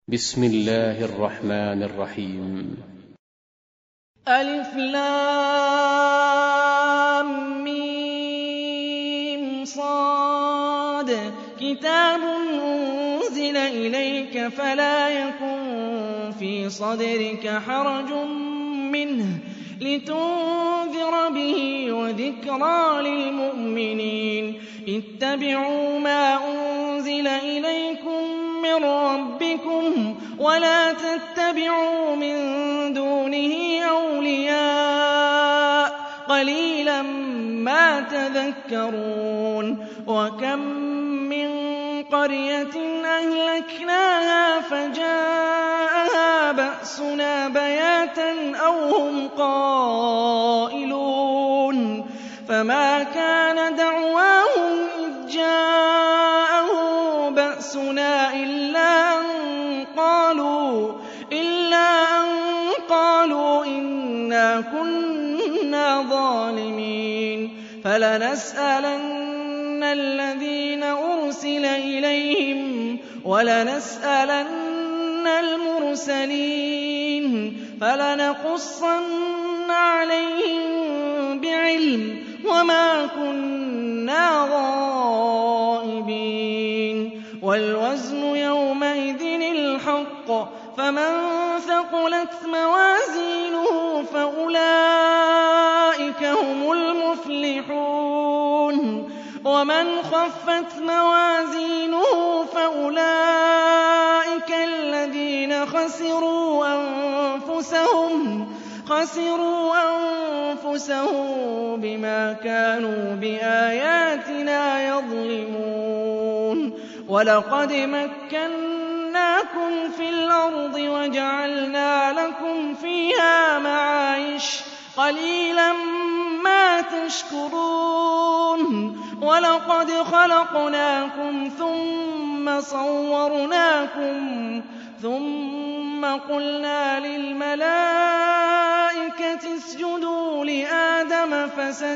بسم الله الرحمن الرحيم. ألف لام ميم صاد كتاب أنزل إليك فلا يكن في صدرك حرج منه لتنذر به وذكرى للمؤمنين. اتبعوا ما أنزل إليكم من ربكم ولا تتبعوا من دونه أولياء قليلا ما تذكرون. وكم من قرية أهلكناها فجاءها بأسنا بياتا أو هم قائلون فما كان دعواهم إذ جاءه بأسنا إلا أن قالوا إنا كنا ظالمين. فلنسألن الذين أرسل إليهم ولنسألن المرسلين فلنقصن عليهم بعلم وما كنا غائبين. والوزن يومئذ الحق فمن ثقلت موازينه فأولئك هم المفلحون ومن خفت موازينه فأولئك الذين خسروا أنفسهم بما كانوا بآياتنا يظلمون. ولقد مكناكم في الأرض وجعلنا لكم فيها معايش قليلا ما تشكرون. ولقد خلقناكم ثم صورناكم ثم قلنا للملائكة اسجدوا لآدم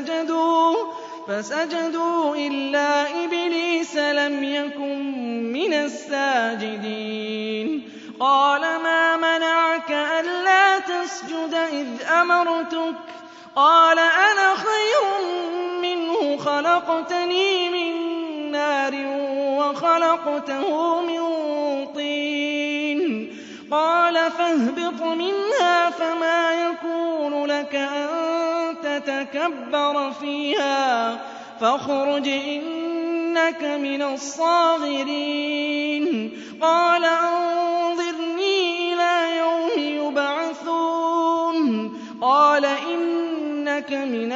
فسجدوا إلا إبليس لم يكن من الساجدين. قال ما منعك ألا تسجد إذ أمرتك؟ قال أنا خير منه خلقتني من نار وخلقته من طين. قال فاهبط منها فما يكون لك أن تتكبر فيها فاخرج إنك من الصاغرين. قال أنظرني إلى يوم يبعثون. قال إنك من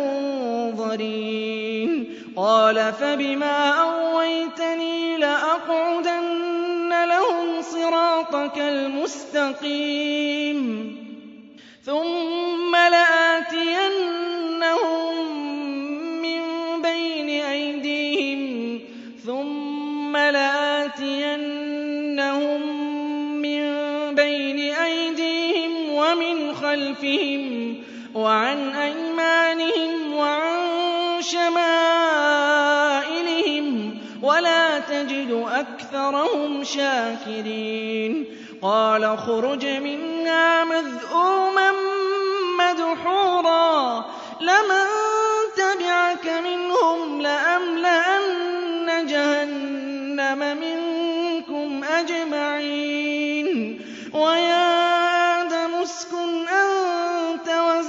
المنظرين. قال فبما أغويتني لأقعدن لهم صراطك المستقيم ثم لآتينهم من بين أيديهم ومن خلفهم وعن أيمانهم وعن شمائلهم ولا تجد أكثرهم شاكرين. قال اخرج منها مذءوما مدحورا لمن تبعك منهم لأملأن جهنم منكم أجمعين. ويا آدم اسكن أنت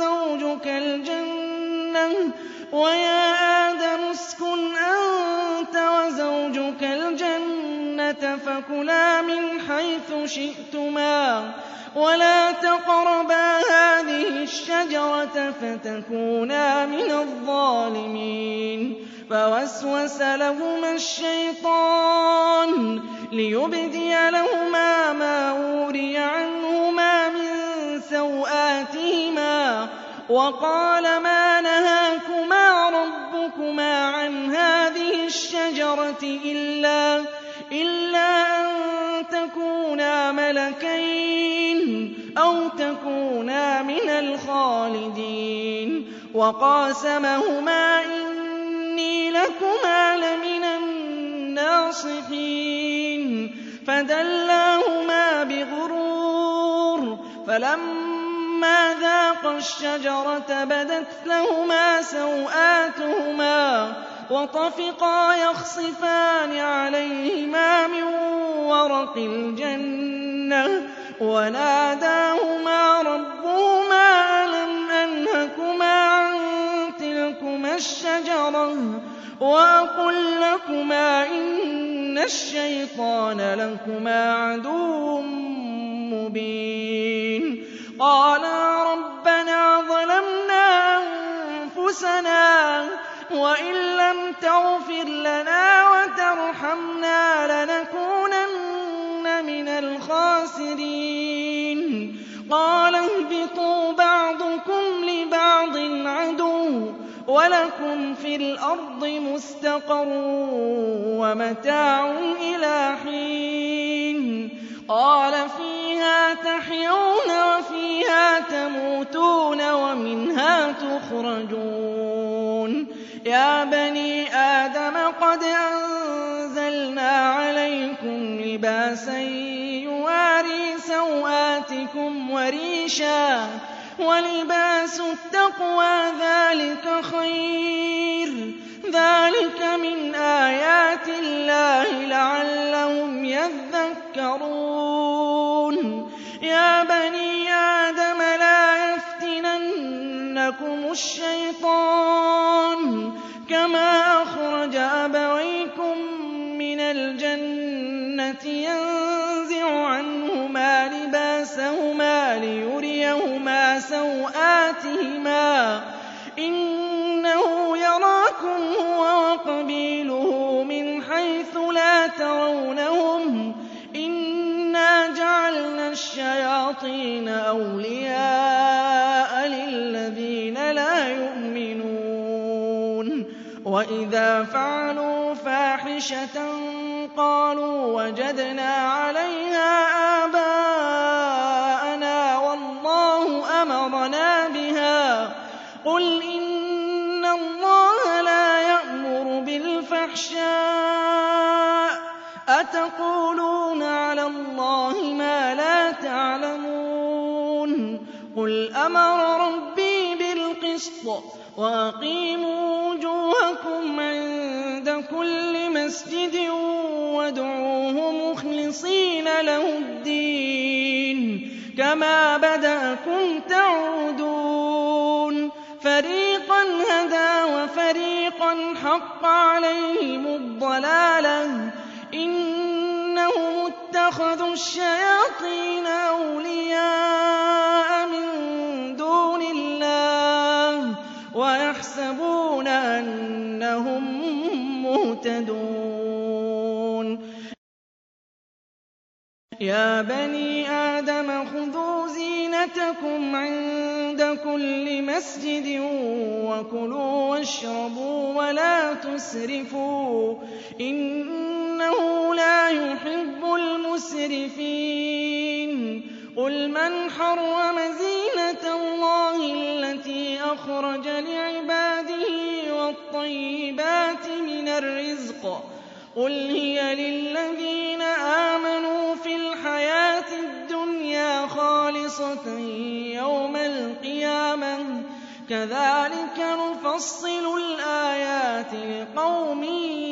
وزوجك الجنة فكلا من حيث شئتما ولا تقربا هذه الشجرة فتكونا من الظالمين. فوسوس لهما الشيطان ليبدي لهما ما أوري عنهما من سوآتهما وقال ما نهاكما ربكما عن هذه الشجرة إلا أن تكونا ملكين أو تكونا من الخالدين. وقاسمهما إني لكما لمن الناصحين. فدلاهما بغرور فلما ذاقا الشجرة بدت لهما سوآتهما وطفقا يخصفان عليهما من ورق الجنة وناداهما ربهما ألم أنهكما عن تلكما الشجرة وأقل لكما إن الشيطان لكما عدو مبين قالا ربنا ظلمنا أنفسنا وإن لم تغفر لنا وترحمنا لنكونن من الخاسرين قال اهبطوا بعضكم لبعض عدو ولكم في الأرض مستقر ومتاع إلى حين قال فيها تحيون وفيها تموتون ومنها تخرجون يا بني آدم قد أنزلنا عليكم لباسا يواري سوآتكم وريشا ولباس التقوى ذلك خير ذلك من آيات الله لعلهم يذكرون يا بني آدم لا يفتننكم الشيطان كما أخرج أبويكم من الجنة ينزع عنهما لباسهما ليريهما سوآتهما إنه يراكم هو وقبيله من حيث لا ترونهم إنا جعلنا الشياطين أولياء للذين لا يؤمنون وإذا فعلوا فاحشة قالوا وجدنا عليها آباءنا والله أمرنا بها قل إن الله لا يأمر بالفحشاء أتقولون على الله ما لا تعلمون قل أمر ربي بالقسط وأقيموا وجوهكم عند كل مسجد وادعوه مخلصين له الدين كما بدأكم تعودون فريقا هدى وفريقا حق عليهم الضلالة إنهم اتخذوا الشياطين أولياء من دون الله ويحسبون أنهم مهتدون يا بني آدم خذوا زينتكم عند كل مسجد وكلوا واشربوا ولا تسرفوا إنه لا يحب المسرفين قل من حرم زينة الله التي أخرج لعباده والطيبات من الرزق قل هي للذين آمنوا في الحياة الدنيا خالصة يوم القيامة كذلك نفصل الآيات لقوم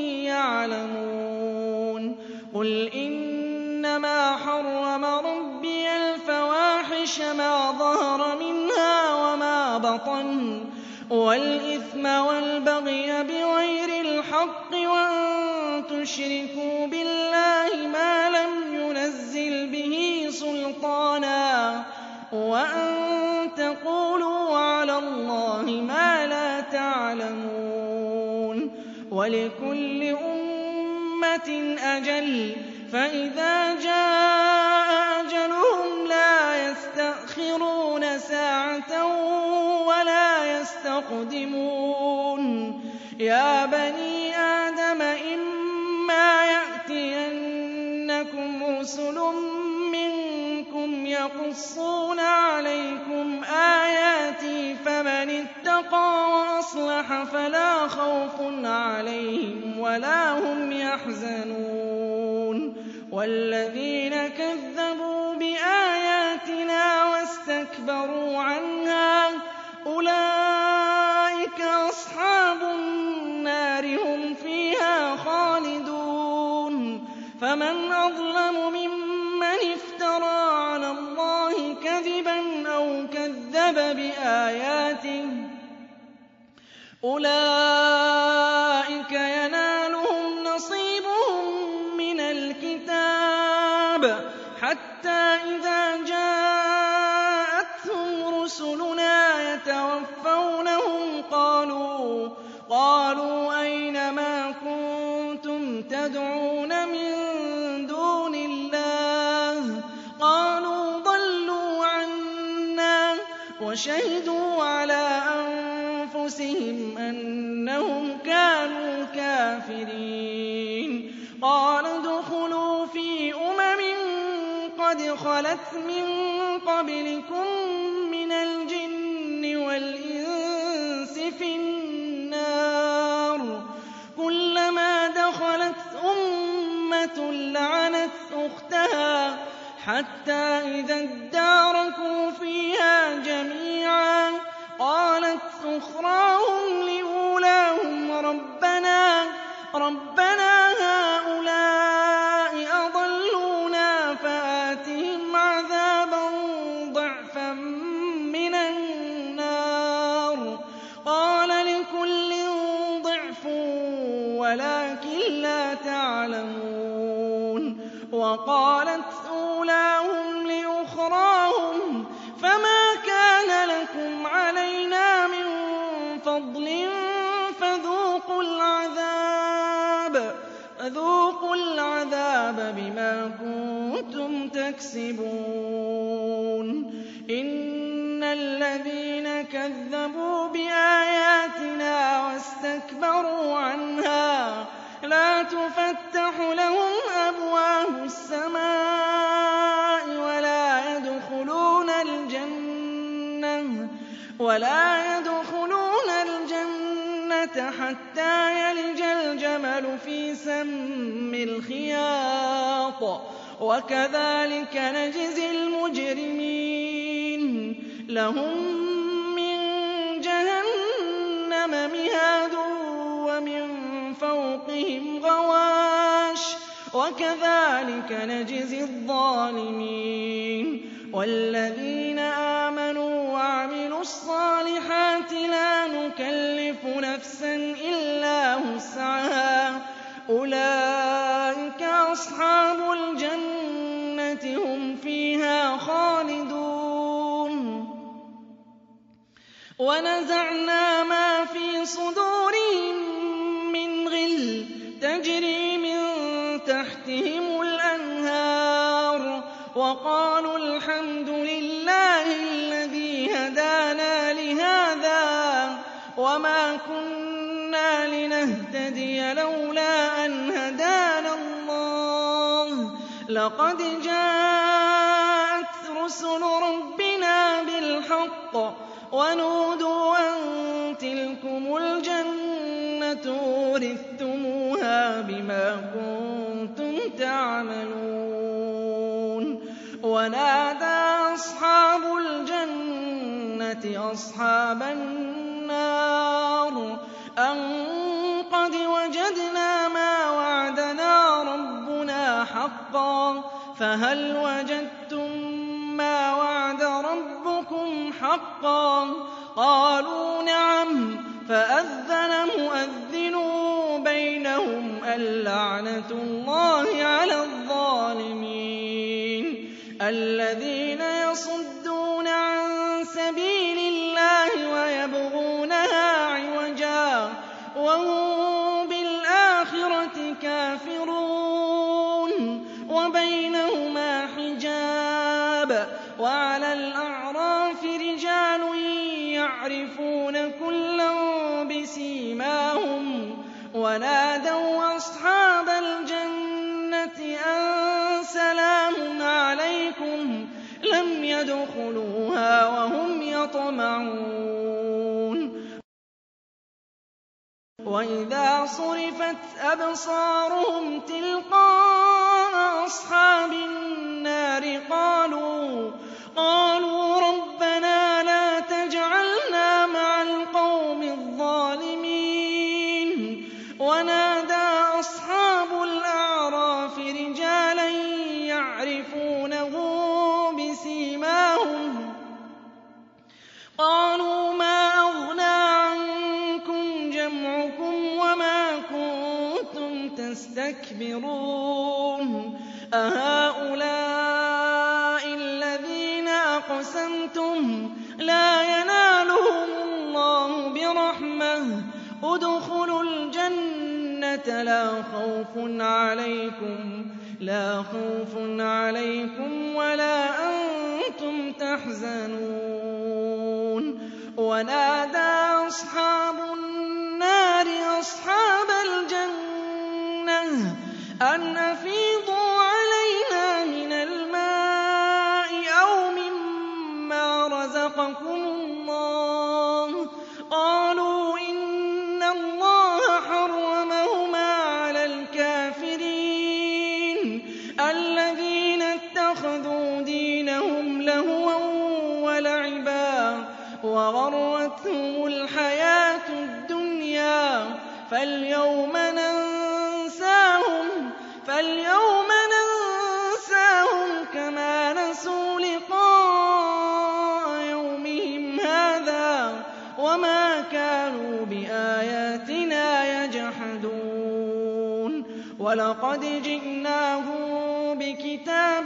يعلمون قل إنما حرم ربي الفواحش ما ظهر منها وما بطن والإثم والبغي بغير الحق وأن تشركوا بالله ما لم ينزل به سلطانا وأن تقولوا على الله ما لا تعلمون ولكل أمة أجل فإذا جاء أجلهم لا يستأخرون ساعة ولا يستقدمون يا بني آدم إما يأتينكم رسل منكم يقصون عليكم آياتي فمن اتقى وأصلح فلا خوف عليهم ولا هم يحزنون وَالَّذِينَ كَذَّبُوا بِآيَاتِنَا وَاسْتَكْبَرُوا عَنْهَا أُولَٰئِكَ أَصْحَابُ النَّارِ هُمْ فِيهَا خَالِدُونَ فَمَنْ أَظْلَمُ مِمَّنِ افْتَرَىٰ عَلَى اللَّهِ كَذِبًا أَوْ كَذَّبَ بِآيَاتِهِ ۚ أُولَٰئِكَ يَنَالُهُمْ نَصِيبُهُم مِّنَ الْكِتَابِ حَتَّىٰ إِذَا جَاءَتْهُمْ رُسُلُنَا يَتَوَفَّوْنَهُمْ قَالُوا أَيْنَ مَا كُنتُمْ تَدْعُونَ مِن دُونِ اللَّهِ ۖ قَالُوا ضَلُّوا عَنَّا وَشَهِدُوا عَلَىٰ أَنفُسِهِمْ أَنَّهُمْ كَانُوا كَافِرِينَ قَالَ ادْخُلُوا فِي قَدْ خَلَتْ مِن قَبْلِكُم مِّنَ الْجِنِّ وَالْإِنسِ فِي النَّارِ كُلَّمَا دَخَلَتْ أُمَّةٌ لَّعَنَتْ أُخْتَهَا حَتَّىٰ إِذَا ادَّارَكُوا فِيهَا جَمِيعًا قَالَتْ أُخْرَاهُمْ لِأُولَاهُمْ رَبَّنَا هَٰؤُلَاءِ أَضَلُّونَا فَآتِهِمْ عَذَابًا ضِعْفًا مِّنَ النَّارِ ۖ قَالَ لِكُلٍّ ضِعْفٌ وَلَٰكِن لَّا تَعْلَمُونَ وَقَالَتْ أُولَاهُمْ لِأُخْرَاهُمْ فَمَا كَانَ لَكُمْ عَلَيْنَا مِن فَضْلٍ فَذُوقُوا الْعَذَابَ بِمَا كُنتُمْ تَكْسِبُونَ إِنَّ الَّذِينَ كَذَّبُوا بِآيَاتِنَا وَاسْتَكْبَرُوا عَنْهَا لَا تُفَتَّحُ لَهُمْ أَبْوَابُ السَّمَاءِ وَلَا يَدْخُلُونَ الْجَنَّةَ حَتَّىٰ يَلِجَ الْجَمَلُ فِي سَمِّ الْخِيَاطِ ۚ وَكَذَٰلِكَ نَجْزِي الْمُجْرِمِينَ لَهُم مِّن جَهَنَّمَ مِهَادٌ وَمِن فَوْقِهِمْ غَوَاشٍ ۚ وَكَذَٰلِكَ نَجْزِي الظَّالِمِينَ وَالَّذِينَ آمَنُوا وَعَمِلُوا الصَّالِحَاتِ لَا نُكَلِّفُ نَفْسًا إِلَّا وُسْعَهَا ۚ أُولَٰئِكَ أَصْحَابُ الْجَنَّةِ هُمْ فِيهَا خَالِدُونَ وَنَزَعْنَا مَا فِي صُدُورِهِم مِّنْ غِلٍّ تَجْرِي مِن تَحْتِهِمُ الْأَنْهَارُ وَقَالُوا الْحَمْدُ لِلَّهِ الَّذِي هَدَانَا لِهَٰذَا وَمَا كُنَّا لِنَهْتَدِيَ لَوْلَا أَنْ هَدَانَا اللَّهُ ۖ لَقَدْ جَاءَتْ رُسُلُ رَبِّنَا بِالْحَقِّ وَنُودُوا أَن تِلْكُمُ الْجَنَّةُ أُورِثْتُمُوهَا بِمَا كُنتُمْ تَعْمَلُونَ وَنَادَىٰ أَصْحَابُ الْجَنَّةِ أَصْحَابَ النَّارِ أَن قَدْ وَجَدْنَا مَا وَعَدَنَا رَبُّنَا حَقًّا فَهَلْ وَجَدتُّم مَّا وَعَدَ رَبُّكُمْ حَقًّا ۖ قَالُوا نَعَمْ فَأَذَّنَ مُؤَذِّنٌ بَيْنَهُمْ اللَّعْنَةُ اللَّهِ عَلَى الظَّالِمِينَ الَّذِينَ يَصُدُّونَ عَن سَبِيلِ اللَّهِ وَيَبْغُونَهَا عِوَجًا وَهُم بِالْآخِرَةِ كَافِرُونَ وَبَيْنَهُمَا حِجَابٌ وَعَلَى الْأَعْرَافِ رِجَالٌ يَعْرِفُونَ كُلًّا بِسِيمَاهُمْ وَنَادَوْا أَصْحَابَ الْجَنَّةِ أَن سَلَامٌ عَلَيْكُمْ لَمْ يَدْخُلُوهَا وَهُمْ يَطْمَعُونَ وَإِذَا صُرِفَتْ أَبْصَارُهُمْ تِلْقَاءَ أَصْحَابِ النَّارِ قَالُوا رَبَّنَا لَا تَجْعَلْنَا مَعَ الْقَوْمِ الظَّالِمِينَ ونادى أصحاب الأعراف رجالا يعرفونهم بسيماهم قالوا ما أغنى عنكم جمعكم وما كنتم تستكبرون أهؤلاء الذين أقسمتم لا ينالهم الله برحمة ادخلوا الجنة لا خوف عليكم ولا أنتم تحزنون ونادى أصحاب النار أصحاب الجنة أن أفيضوا علينا من الماء أو مما رزقكم الله قالوا إن الله حرمهما على الكافرين الذين اتخذوا دينهم لهوا ولعبا وغرتهم الحياة الدنيا فاليوم ننساهم كما نسوا لقاء يومهم هذا وما كانوا بآياتنا يجحدون ولقد جئناهم بكتاب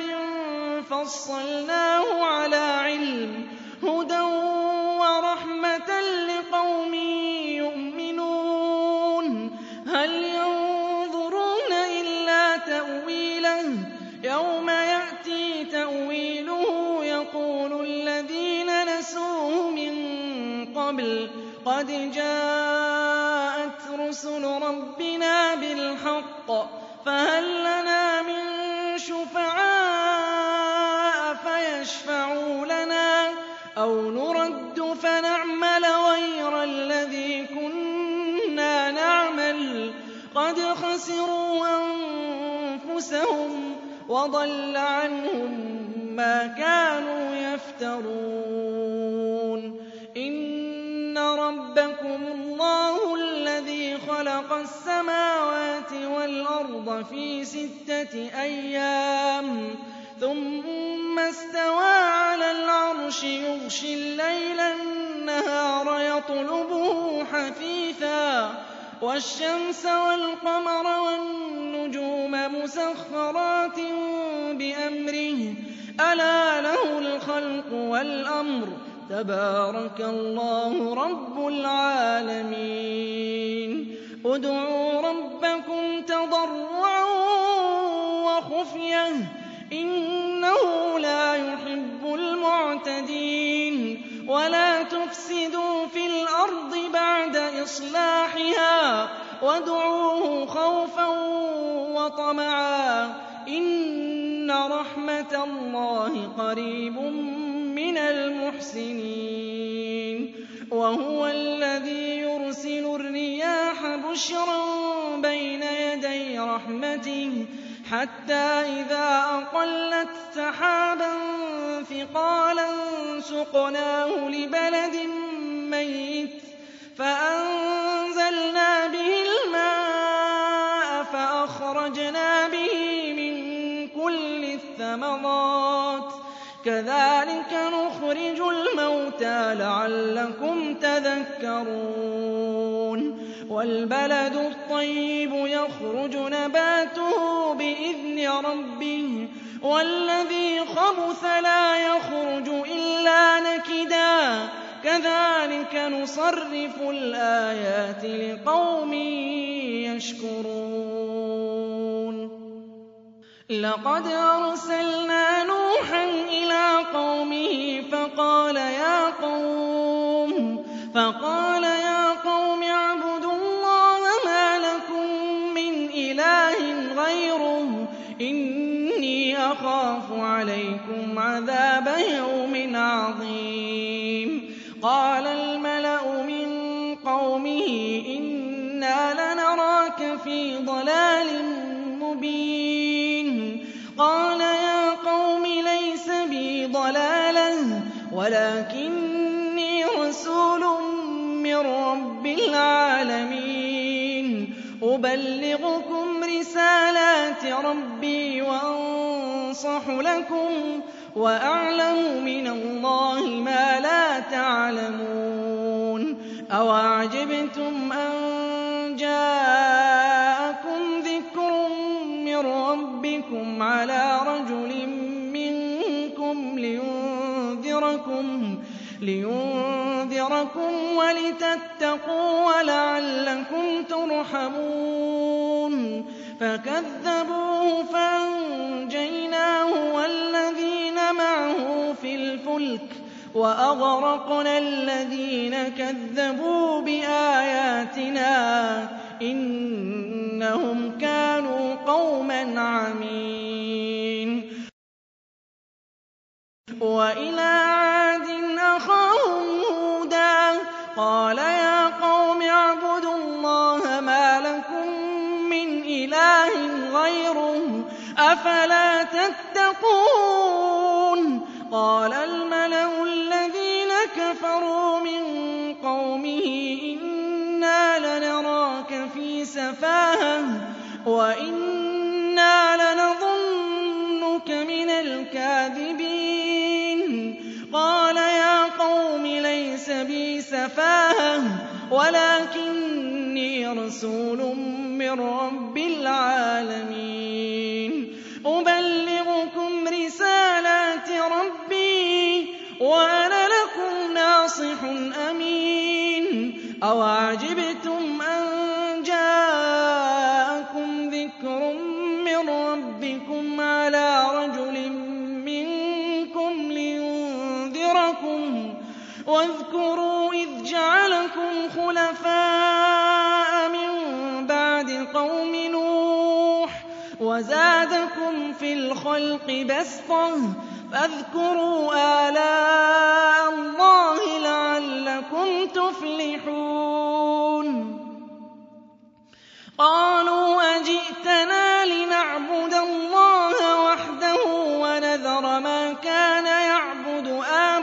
فصلناه على علم هدى ورحمة لقوم يؤمنون هل ينظرون إلا تأويله يوم يأتي تأويله يقول الذين نسوه من قبل قد جاءت رسل ربنا بالحق فهل لنا من شفعاء فيشفعوا لنا أو نرد فنعمل غير الذي كنا نعمل قد خسروا أنفسهم وضل عنهم ما كانوا يفترون إن ربكم الله الذي خلق السماوات والأرض في 6 أيام ثم استوى على العرش يغشي الليل النهار يطلبه حثيثا والشمس والقمر والنجوم مسخرات بأمره ألا له الخلق والأمر تبارك الله رب العالمين ادعوا ربكم تضرعا وخفية إنه لا يحب المعتدين ولا تفسدوا في الأرض بعد إصلاحها وادعوه خوفا وطمعا إن رحمة الله قريب من المحسنين وهو الذي يرسل الرياح بشرا بين يدي رحمته حتى إذا أقلت سحابا ثقالا سقناه لبلد ميت فأنزلنا به الماء فأخرجنا به من كل الثمرات كذلك نخرج الموتى لعلكم تذكرون والبلد الطيب يخرج نباته بإذن ربه والذي خبث لا يخرج إلا نكدا كذلك نصرف الآيات لقوم يشكرون لقد أرسلنا نوحا إلى قومه فقال يا قوم اعبدوا الله ما لكم من إله غيره إني أخاف عليكم عذاب يوم عظيم قال الملأ من قومه إنا لنراك في ضلال مبين ضَلَالَةٍ وَلَٰكِنِّي رَسُولٌ مِّن رَّبِّ الْعَالَمِينَ أُبَلِّغُكُمْ رِسَالَاتِ رَبِّي وَأَنصَحُ لَكُمْ وَأَعْلَمُ مِنَ اللَّهِ مَا لَا تَعْلَمُونَ أَوَعَجِبْتُمْ أَن جَاءَكُمْ ذِكْرٌ مِّن رَّبِّكُمْ عَلَىٰ رَجُلٍ مِّنكُمْ لِيُنذِرَكُمْ وَلِتَتَّقُوا وَلَعَلَّكُمْ تُرْحَمُونَ فَكَذَّبُوهُ فَأَنجَيْنَاهُ وَالَّذِينَ مَعَهُ فِي الْفُلْكِ وَأَغْرَقْنَا الَّذِينَ كَذَّبُوا بِآيَاتِنَا إِنَّهُمْ كَانُوا قَوْمًا عَمِينَ وَإِلَىٰ عَادٍ أَخَاهُمْ هُودًا قَالَ يَا قَوْمِ اعْبُدُوا اللَّهَ مَا لَكُم مِّنْ إِلَٰهٍ غَيْرُهُ أَفَلَا تَتَّقُونَ قَالَ الْمَلَأُ الَّذِينَ كَفَرُوا مِن قَوْمِهِ إِنَّا لَنَرَاكَ فِي سَفَاهَةٍ وَإِنَّا لَنَظُنُّكَ مِنَ الْكَاذِبِينَ قَالَ يَا قَوْمِ لَيْسَ بِي سَفَاهَةٌ وَلَٰكِنِّي رَسُولٌ مِّن رَّبِّ الْعَالَمِينَ أُبَلِّغُكُمْ رِسَالَاتِ رَبِّي وَأَنَا لَكُمْ نَاصِحٌ أَمِينٌ أَوَعَجِبْتُمْ أَن جَاءَكُمْ ذِكْرٌ مِّن رَّبِّكُمْ عَلَىٰ رَجُلٍ مِّنكُمْ لِيُنذِرَكُمْ وَاذْكُرُوا إِذْ جَعَلَكُمْ خُلَفَاءَ مِن بَعْدِ قَوْمِ نُوحٍ وَزَادَكُمْ فِي الْخَلْقِ بَسْطَةً فَاذْكُرُوا آلَاءَ اللَّهِ لَعَلَّكُمْ تُفْلِحُونَ قَالُوا أَجِئْتَنَا لِنَعْبُدَ اللَّهَ وَحْدَهُ وَنَذَرَ مَا كَانَ يَعْبُدُ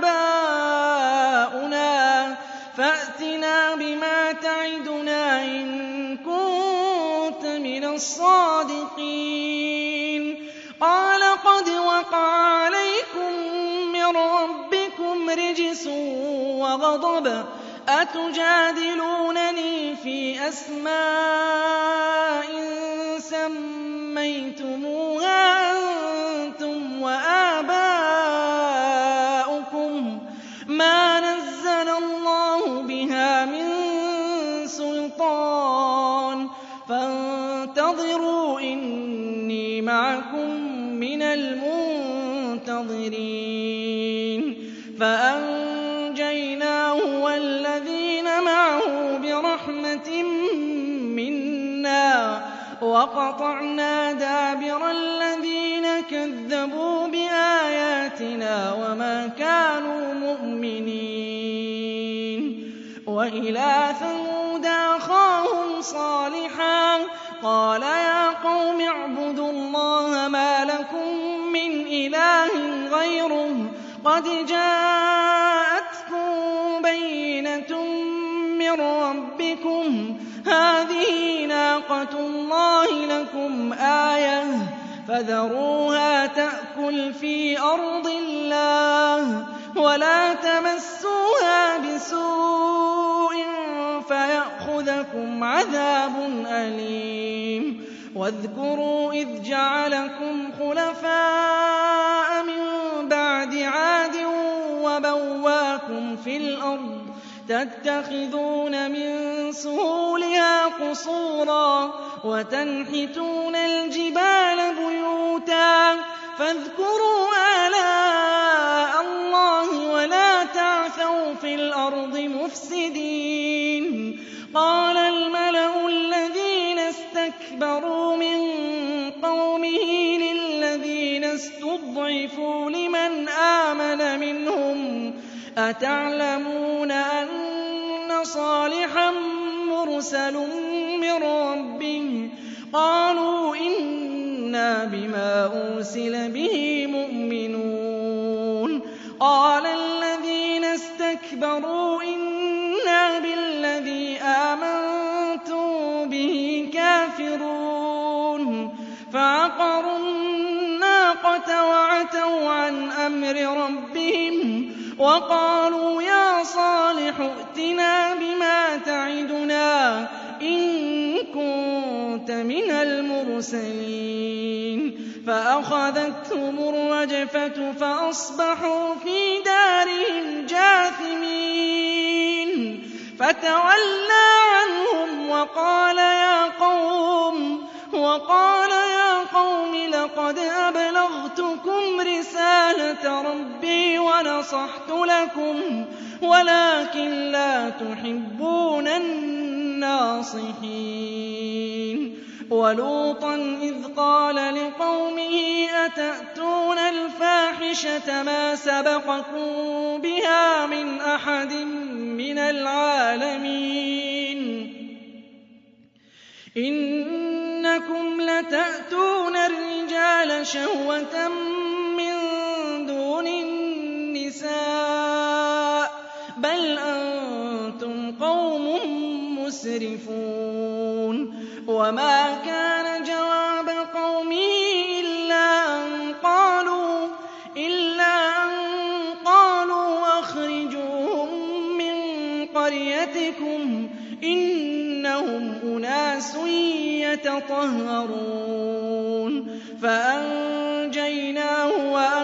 آبَاؤُنَا فَأْتِنَا بِمَا تَعِدُنَا إِن كُنتَ مِنَ الصَّادِقِينَ قَالَ قَدْ وَقَعَ عَلَيْكُم مِّن رَّبِّكُمْ رِجْسٌ وَغَضَبٌ أَتُجَادِلُونَنِي فِي أَسْمَاءٍ سَمَّيْتُمُوهَا أَنتُمْ وَآبَاؤُكُم مَّا نَزَّلَ اللَّهُ بِهَا مِن سُلْطَانٍ فَانتَظِرُوا إِنِّي مَعَكُم مِّنَ الْمُنتَظِرِينَ فَأَنجَيْنَاهُ وَالَّذِينَ مَعَهُ بِرَحْمَةٍ مِّنَّا وَقَطَعْنَا دَابِرَ الَّذِينَ كَذَّبُوا بِآيَاتِنَا وَمَا كَانُوا مُؤْمِنِينَ وَإِلَىٰ ثَمُودَ أَخَاهُمْ صَالِحًا قَالَ يَا قَوْمِ اعْبُدُوا اللَّهَ مَا لَكُم مِّنْ إِلَٰهٍ غَيْرُهُ قَدْ جَاءَتْكُم بَيِّنَةٌ مِّن رَّبِّكُمْ هَٰذِهِ نَاقَةُ اللَّهِ لَكُمْ آيَةً فَذَرُوهَا تَأْكُلْ فِي أَرْضِ اللَّهِ وَلَا تَمَسُّوهَا بِسُوءٍ فَيَأْخُذَكُمْ عَذَابٌ أَلِيمٌ وَاذْكُرُوا إِذْ جَعَلَكُمْ خُلَفَاءَ مِن بَعْدِ عَادٍ وَبَوَّاكُمْ فِي الْأَرْضِ تَتَّخِذُونَ مِن سُهُولِهَا قُصُورًا وَتَنْحِتُونَ الْجِبَالَ بُيُوتًا فَاذْكُرُوا آلَاءَ اللَّهِ وَلَا تَعْثَوْا فِي الْأَرْضِ مُفْسِدِينَ قَالَ الْمَلَأُ الَّذِينَ اسْتَكْبَرُوا مِن قَوْمِهِ لِلَّذِينَ اسْتُضْعِفُوا لِمَنْ آمَنَ مِنْهُمْ أَتَعْلَمُونَ أَنَّ صَالِحًا مُّرْسَلٌ مِّن رَّبِّهِ قَالُوا إِنَّا بِمَا أُرْسِلَ بِهِ مُؤْمِنُونَ قَالَ الَّذِينَ اسْتَكْبَرُوا إِنَّا بِالَّذِي آمَنتُم بِهِ كَافِرُونَ فَعَقَرُوا النَّاقَةَ وَعَتَوْا عَنْ أَمْرِ رَبِّهِمْ وَقَالُوا يَا صَالِحُ ائْتِنَا بِمَا تَعِدُنَا إِن كُنتَ مِنَ الْمُرْسَلِينَ فَأَخَذَتْهُمُ الرَّجْفَةُ فَأَصْبَحُوا فِي دَارِهِمْ جَاثِمِينَ فَتَوَلَّىٰ عَنْهُمْ وَقَالَ يَا قَوْمِ لَقَدْ أَبْلَغْتُكُمْ رِسَالَةَ رَبِّي وَنَصَحْتُ لَكُمْ وَلَٰكِن لَّا تُحِبُّونَ النَّاصِحِينَ وَلُوطًا إِذْ قَالَ لِقَوْمِهِ أَتَأْتُونَ الْفَاحِشَةَ مَا سَبَقَكُم بِهَا مِنْ أَحَدٍ مِّنَ الْعَالَمِينَ إِنَّكُمْ لَتَأْتُونَ الرِّجَالَ شَهْوَةً مِّن دُونِ النِّسَاءِ بَلْ أَنتُمْ قَوْمٌ مُّسْرِفُونَ وَمَا كَانَ جَوَابَ قَوْمِهِ إِلَّا أَن قَالُوا أَخْرِجُوهُم مِّن قَرْيَتِكُمْ إِنَّهُمْ أُنَاسٌ يَتَطَهَّرُونَ فَأَنجَيْنَاهُ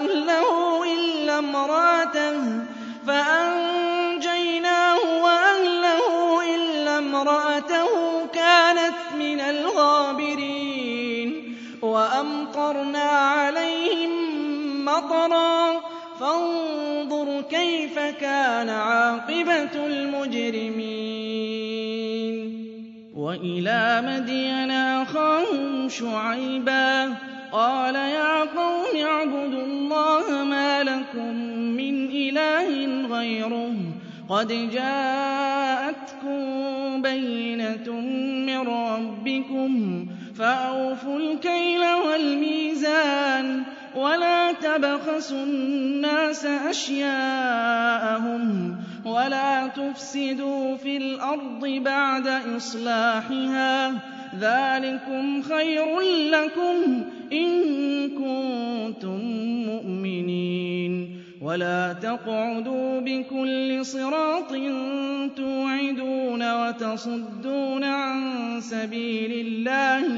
وَأَهْلَهُ إِلَّا امْرَأَتَهُ كَانَتْ مِنَ الْغَابِرِينَ وَأَمْطَرْنَا عَلَيْهِم مَّطَرًا فَانظُرْ كَيْفَ كَانَ عَاقِبَةُ الْمُجْرِمِينَ وَإِلَىٰ مَدْيَنَ أَخَاهُمْ شُعَيْبًا قَالَ يَا قَوْمِ اعْبُدُوا اللَّهَ مَا لَكُم مِّنْ إِلَٰهٍ غَيْرُهُ قَدْ جَاءَتْكُم بَيِّنَةٌ مِّن رَّبِّكُمْ فَأَوْفُوا الْكَيْلَ وَالْمِيزَانَ وَلَا تَبْخَسُوا النَّاسَ أَشْيَاءَهُمْ وَلَا تُفْسِدُوا فِي الْأَرْضِ بَعْدَ إِصْلَاحِهَا ذَٰلِكُمْ خَيْرٌ لَّكُمْ إِن كُنتُم مُّؤْمِنِينَ وَلَا تَقْعُدُوا بِكُلِّ صِرَاطٍ تُوعِدُونَ وَتَصُدُّونَ عَن سَبِيلِ اللَّهِ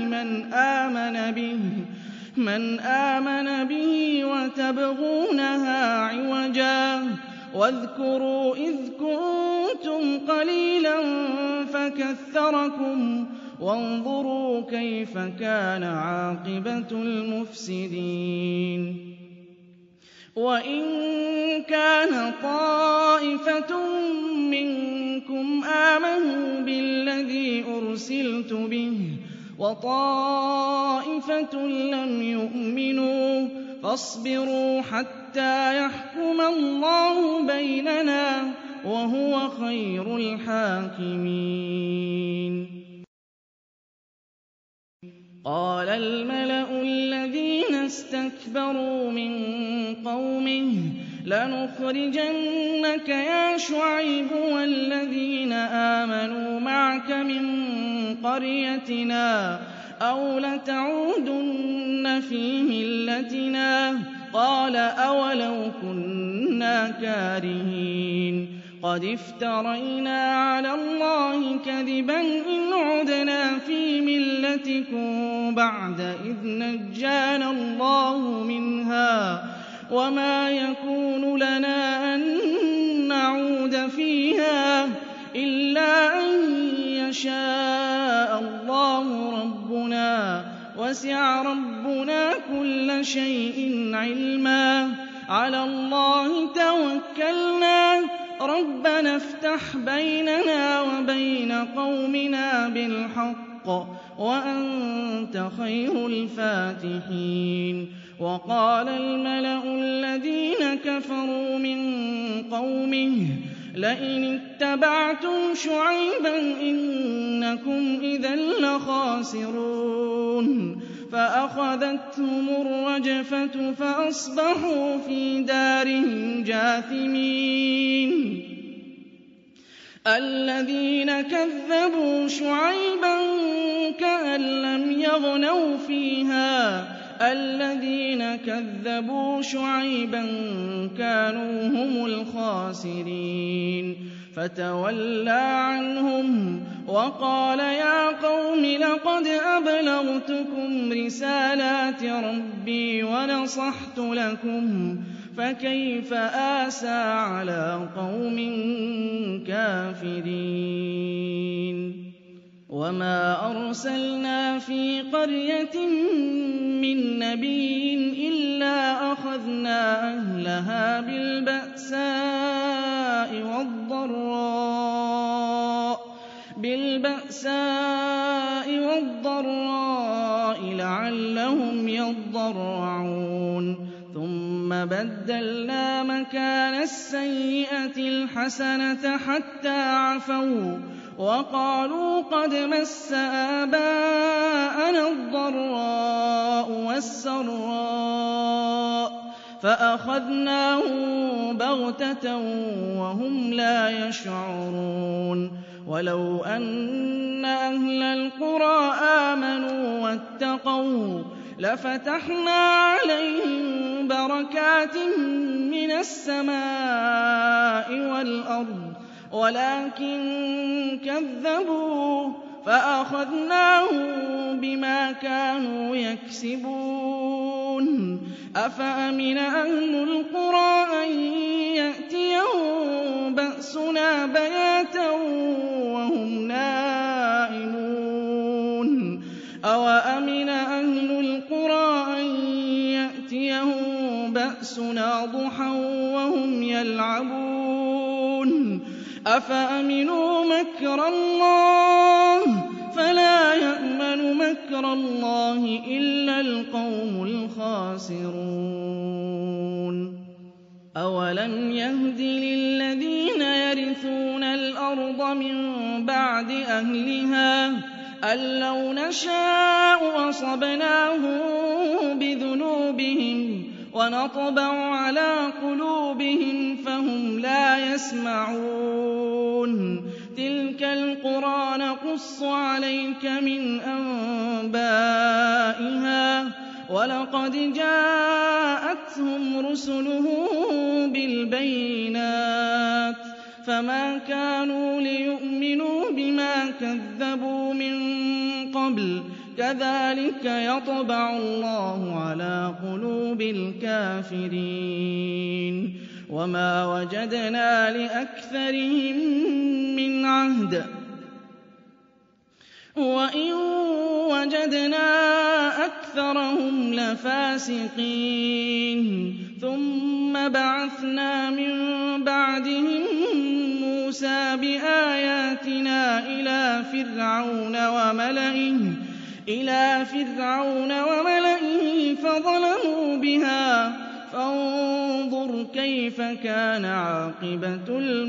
مَنْ آمَنَ بِهِ وَتَبْغُونَهَا عِوَجًا وَاذْكُرُوا إِذْ كُنتُمْ قَلِيلًا فَكَثَّرَكُمْ وَانظُرُوا كَيْفَ كَانَ عَاقِبَةُ الْمُفْسِدِينَ وَإِن كَانَ طَائِفَةٌ مِّنكُمْ آمَنُوا بِالَّذِي أُرْسِلْتُ بِهِ وَطَائِفَةٌ لَّمْ يُؤْمِنُوا فَاصْبِرُوا حَتَّىٰ يَحْكُمَ اللَّهُ بَيْنَنَا وَهُوَ خَيْرُ الْحَاكِمِينَ قَالَ الْمَلَأُ الَّذِينَ اسْتَكْبَرُوا مِن قَوْمِهِ لَنُخْرِجَنَّكَ يَا شُعَيْبُ وَالَّذِينَ آمَنُوا مَعَكَ مِن قَرْيَتِنَا أَوْ لَتَعُودُنَّ فِي مِلَّتِنَا قَالَ أَوَلَوْ كُنَّا كَارِهِينَ قَدِ افْتَرَيْنَا عَلَى اللَّهِ كَذِبًا إِنْ عُدْنَا فِي مِلَّتِكُم بَعْدَ إِذْ نَجَّانَا اللَّهُ مِنْهَا وَمَا يَكُونُ لَنَا أَن نَّعُودَ فِيهَا إِلَّا أَن يَشَاءَ اللَّهُ رَبُّنَا وَسِعَ رَبُّنَا كُلَّ شَيْءٍ عِلْمًا عَلَى اللَّهِ تَوَكَّلْنَا رَبَّنَا افْتَحْ بَيْنَنَا وَبَيْنَ قَوْمِنَا بِالْحَقِّ وَأَنتَ خَيْرُ الْفَاتِحِينَ وَقَالَ الْمَلَأُ الَّذِينَ كَفَرُوا مِن قَوْمِهِ لَئِنِ اتَّبَعْتُمْ شُعَيْبًا إِنَّكُمْ إِذًا لَّخَاسِرُونَ فأخذتهم الرجفة فأصبحوا في دارهم جاثمين الذين كذبوا شعيبا كأن لم يغنوا فيها الذين كذبوا شعيبا كانوا هم الخاسرين فتولى عنهم وقال يا قوم لقد أبلغتكم رسالات ربي ونصحت لكم فكيف آسى على قوم كافرين وما أرسلنا في قرية من نبي إلا أخذنا أهلها بالبأساء والضراء لعلهم يضرعون ثم بدلنا مكان السيئة الحسنة حتى عفوا وقالوا قد مس آباءنا الضراء والسراء فأخذناهم بغتة وهم لا يشعرون ولو أن أهل القرى آمنوا واتقوا لفتحنا عليهم بركات من السماء والأرض ولكن كذبوا فأخذناهم بما كانوا يكسبون أفأمن أهل القرى أن يأتيهم بأسنا بياتا وهم نائمون أوأمن أهل القرى أن يأتيهم بأسنا ضحى وهم يلعبون أفأمنوا مكر الله فلا يأمن مكر الله إلا القوم الخاسرون أولم يهد للذين يرثون الأرض من بعد أهلها أن لو نشاء أصبناهم بذنوبهم ونطبع على قلوبهم فهم لا يسمعون تلك القرى نقص عليك من أنبائها ولقد جاءتهم رسلهم بالبينات فما كانوا ليؤمنوا بما كذبوا من قبل كذلك يطبع الله على قلوب الكافرين وما وجدنا لأكثرهم من عهد وإن وجدنا أكثرهم لفاسقين ثم بعثنا من بعدهم موسى بآياتنا إلى فرعون وملئه فظلموا بها فانظر كيف كان عاقبة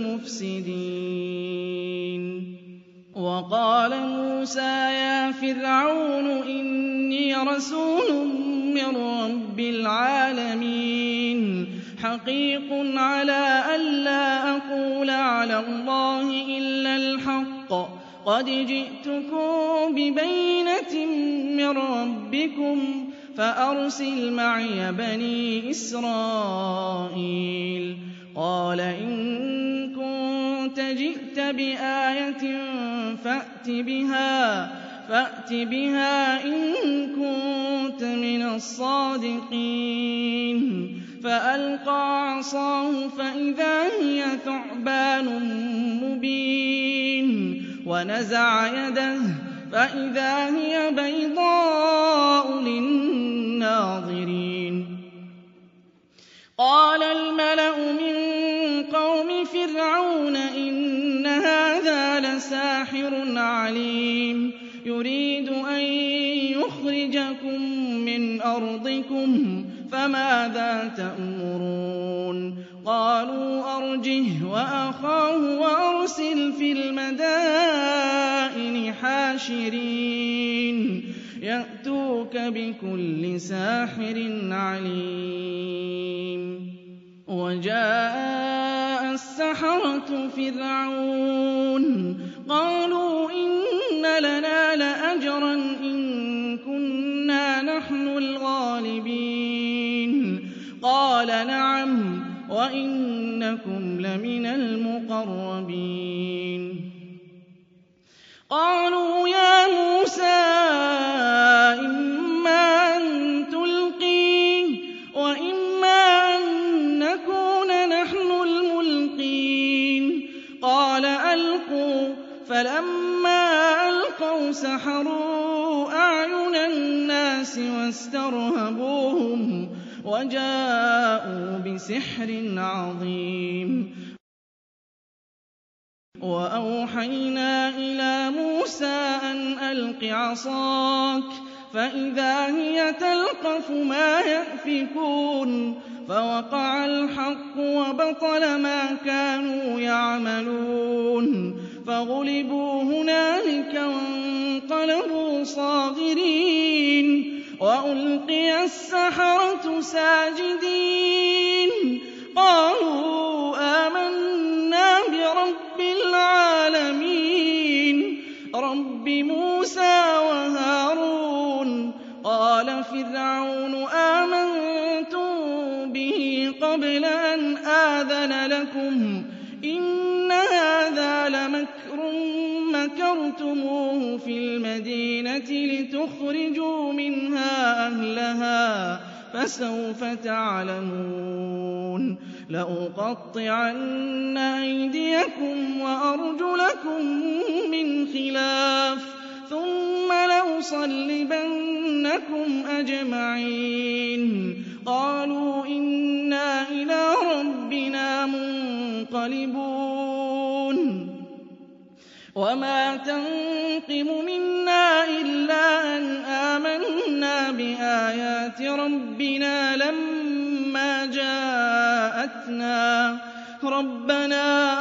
المفسدين وقال موسى يا فرعون إني رسول من رب العالمين حقيق على ألا أقول على الله إلا الحق قد جئتكم ببينة من ربكم فأرسل معي بني إسرائيل قال إن كنت جئت بآية فأت بها إن كنت من الصادقين فألقى عصاه فإذا هي ثعبان مبين ونزع يده فإذا هي بيضاء للناظرين قال الملأ من قوم فرعون إن هذا لساحر عليم يريد أن يخرجكم من أرضكم فماذا تأمرون قالوا أرجه وأخاه وأرسل في المدائن حاشرين يأتوك وَيَأْتُوكَ بِكُلِّ سَاحِرٍ عَلِيمٍ وَجَاءَ السَّحَرَةُ فِرْعَوْنَ قَالُوا إِنَّ لَنَا لَأَجْرًا إِن كُنَّا نَحْنُ الْغَالِبِينَ قَالَ نَعَمْ وَإِنَّكُمْ لَمِنَ الْمُقَرَّبِينَ قَالُوا يَا مُوسَىٰ إِمَّا أَن تُلْقِيَ وَإِمَّا أَن نَّكُونَ نَحْنُ الْمُلْقِينَ قَالَ أَلْقُوا فَلَمَّا أَلْقَوْا سَحَرُوا أَعْيُنَ النَّاسِ وَاسْتَرْهَبُوهُمْ وَجَاءُوا بِسِحْرٍ عَظِيمٍ وَأَوْحَيْنَا إِلَىٰ مُوسَىٰ أَنْ أَلْقِ عَصَاكَ فَإِذَا هِيَ تَلْقَفُ مَا يَأْفِكُونَ فَوَقَعَ الْحَقُّ وَبَطَلَ مَا كَانُوا يَعْمَلُونَ فَغُلِبُوا هُنَالِكَ وَانقَلَبُوا صَاغِرِينَ وَأُلْقِيَ السَّحَرَةُ سَاجِدِينَ قَالُوا آمَنَّا بِرَبِّ الْعَالَمِينَ رَبِّ مُوسَىٰ وَهَارُونَ قَالَ فِرْعَوْنُ آمَنتُم بِهِ قَبْلَ أَنْ آذَنَ لَكُمْ إِنَّ هَٰذَا لَمَكْرٌ مَّكَرْتُمُوهُ فِي الْمَدِينَةِ لِتُخْرِجُوا مِنْهَا أَهْلَهَا فَسَوْفَ تَعْلَمُونَ لَأُقَطِّعَنَّ أَيْدِيَكُمْ وَأَرْجُلَكُم مِّنْ خِلَافٍ ثُمَّ لَأُصَلِّبَنَّكُمْ أَجْمَعِينَ قَالُوا إِنَّا إِلَىٰ رَبِّنَا مُنقَلِبُونَ وَمَا تَنقِمُ مِنَّا إِلَّا أَنْ آمَنَّا بِآيَاتِ رَبِّنَا لَمَّا جَاءَتْنَا رَبَّنَا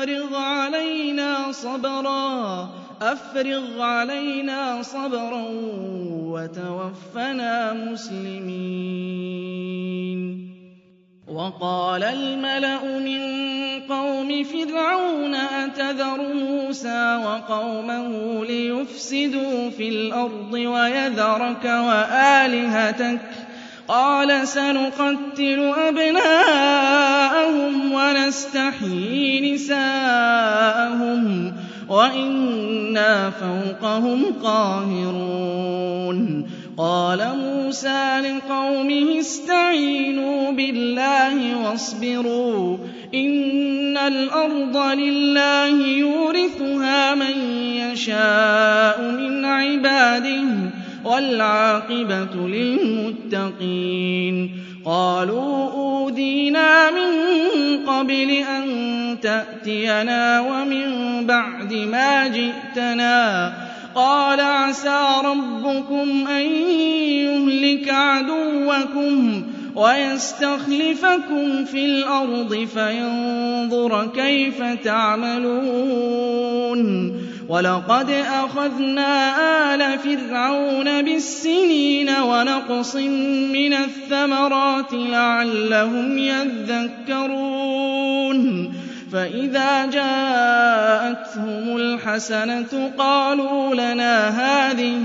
أَفْرِغْ عَلَيْنَا صَبْرًا وَتَوَفَّنَا مُسْلِمِينَ وَقَالَ الْمَلَأُ مِن قَوْمِ فِرْعَوْنَ أَتَذَرُ مُوسَىٰ وَقَوْمَهُ لِيُفْسِدُوا فِي الْأَرْضِ وَيَذَرَكَ وَآلِهَتَكَ قَالَ سَنُقَتِّلُ أَبْنَاءَهُمْ وَنَسْتَحْيِي نِسَاءَهُمْ وَإِنَّا فَوْقَهُمْ قَاهِرُونَ قَالَ مُوسَىٰ لِقَوْمِهِ اسْتَعِينُوا بِاللَّهِ وَاصْبِرُوا إِنَّ الْأَرْضَ لِلَّهِ يُورِثُهَا مَن يَشَاءُ مِنْ عِبَادِهِ وَالْعَاقِبَةُ لِلْمُتَّقِينَ قَالُوا أُوذِينَا مِن قَبْلِ أَن تَأْتِيَنَا وَمِن بَعْدِ مَا جِئْتَنَا قَالَ عَسَىٰ رَبُّكُمْ أَن يُهْلِكَ عَدُوَّكُمْ وَيَسْتَخْلِفَكُمْ فِي الْأَرْضِ فَيَنظُرَ كَيْفَ تَعْمَلُونَ وَلَقَدْ أَخَذْنَا آلَ فِرْعَوْنَ بِالسِّنِينَ وَنَقْصٍ مِّنَ الثَّمَرَاتِ لَعَلَّهُمْ يَذَّكَّرُونَ فَإِذَا جَاءَتْهُمُ الْحَسَنَةُ قَالُوا لَنَا هَٰذِهِ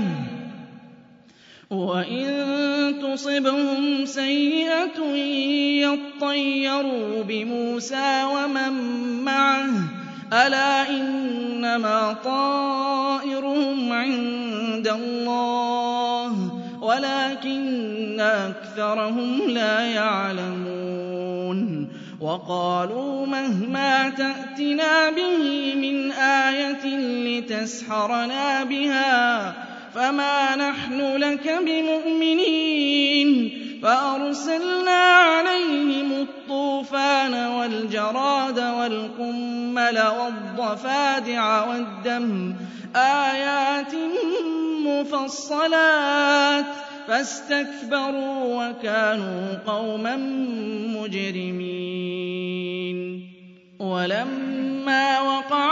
وَإِن تُصِبْهُمْ سَيِّئَةٌ يَطَّيَّرُوا بِمُوسَىٰ وَمَن مَّعَهُ أَلَا إِنَّمَا طَائِرُهُمْ عِندَ اللَّهِ وَلَٰكِنَّ أَكْثَرَهُمْ لَا يَعْلَمُونَ وَقَالُوا مَهْمَا تَأْتِنَا بِهِ مِنْ آيَةٍ لِّتَسْحَرَنَا بِهَا فَمَا نَحْنُ لَكَ بِمُؤْمِنِينَ فَأَرْسَلْنَا عَلَيْهِمُ الطُّوفَانَ وَالْجَرَادَ وَالْقُمَّلَ وَالضَّفَادِعَ وَالدَّمَ آيَاتٍ مُّفَصَّلَاتٍ فَاسْتَكْبَرُوا وَكَانُوا قَوْمًا مُّجْرِمِينَ وَلَمَّا وَقَعَ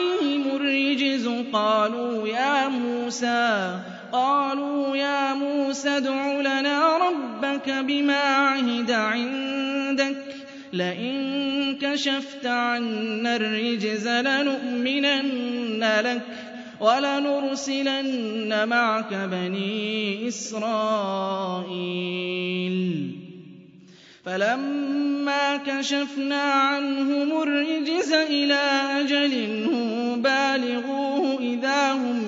عَلَيْهِمُ الرِّجْزُ قَالُوا يَا مُوسَىٰ موسى ادْعُ لَنَا رَبَّكَ بِمَا عَهِدَ عِندَكَ لَئِن كَشَفْتَ عَنَّا الرِّجْزَ لَنُؤْمِنَنَّ لَكَ وَلَنُرْسِلَنَّ مَعَكَ بَنِي إِسْرَائِيلَ فَلَمَّا كَشَفْنَا عَنْهُمُ الرِّجْزَ إِلَىٰ أَجَلٍ هُم بَالِغُوهُ إِذَا هُمْ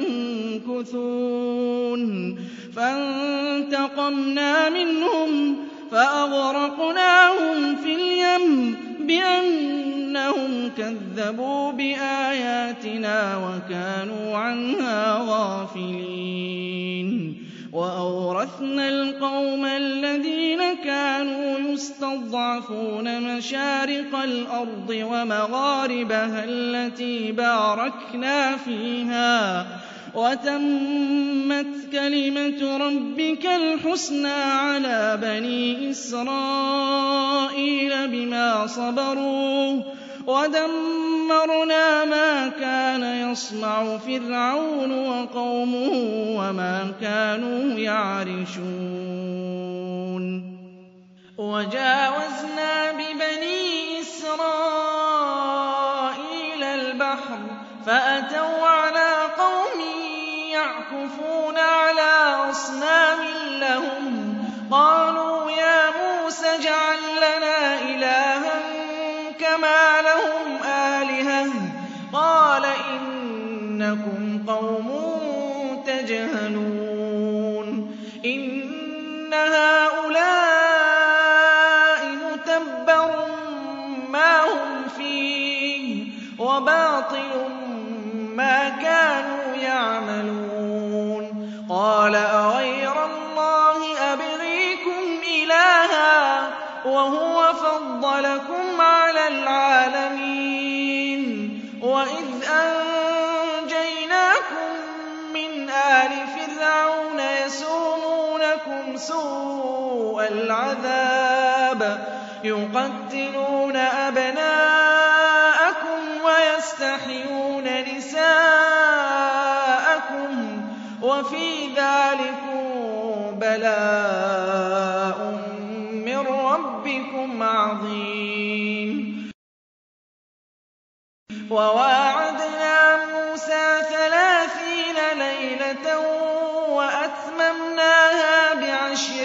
يَنكُثُونَ فَانتَقَمْنَا مِنْهُمْ فَأَغْرَقْنَاهُمْ فِي الْيَمِّ بِأَنَّهُمْ كَذَّبُوا بِآيَاتِنَا وَكَانُوا عَنْهَا غَافِلِينَ وَأَوْرَثْنَا الْقَوْمَ الَّذِينَ كَانُوا يُسْتَضْعَفُونَ مَشَارِقَ الْأَرْضِ وَمَغَارِبَهَا الَّتِي بَارَكْنَا فِيهَا وَتَمَّتْ كَلِمَةُ رَبِّكَ الْحُسْنَىٰ عَلَىٰ بَنِي إِسْرَائِيلَ بِمَا صَبَرُوا وَدَمَّرْنَا مَا كَانَ يَصْنَعُ فِرْعَوْنُ وَقَوْمُهُ وَمَا كَانُوا يَعْرِشُونَ وَجَاوَزْنَا بِبَنِي إِسْرَائِيلَ الْبَحْرَ فَأَتَوْا عَلَىٰ قَوْمٍ يَعْكُفُونَ عَلَىٰ أَصْنَامٍ لَّهُمْ قَالُوا يَا مُوسَى اجْعَل لَّنَا إِلَٰهًا كَمَا لَهُمْ آلِهَةٌ قَالَ إِنَّكُمْ قَوْمٌ تَجْهَلُونَ إِنَّ هَٰؤُلَاءِ مُتَبَّرٌ مَّا هُمْ فِيهِ وَبَاطِلٌ مَّا كَانُوا يَعْمَلُونَ قَالَ أَغَيْرَ اللَّهِ أَبْغِيكُمْ إِلَٰهًا وَهُوَ فَضَّلَكُمْ عَلَى الْعَالَمِينَ وَإِذْ أَنجَيْنَاكُم مِّنْ آلِ فِرْعَوْنَ يَسُومُونَكُمْ سُوءَ الْعَذَابِ يُقَتِّلُونَ أَبْنَاءَكُمْ وَيَسْتَحْيُونَ نِسَاءَكُمْ وَفِي ذَٰلِكُم بَلَاءٌ مِّن رَّبِّكُمْ عَظِيمٌ وَوَاعَدْنَا مُوسَىٰ 30 لَيْلَةً وَأَتْمَمْنَاهَا ب10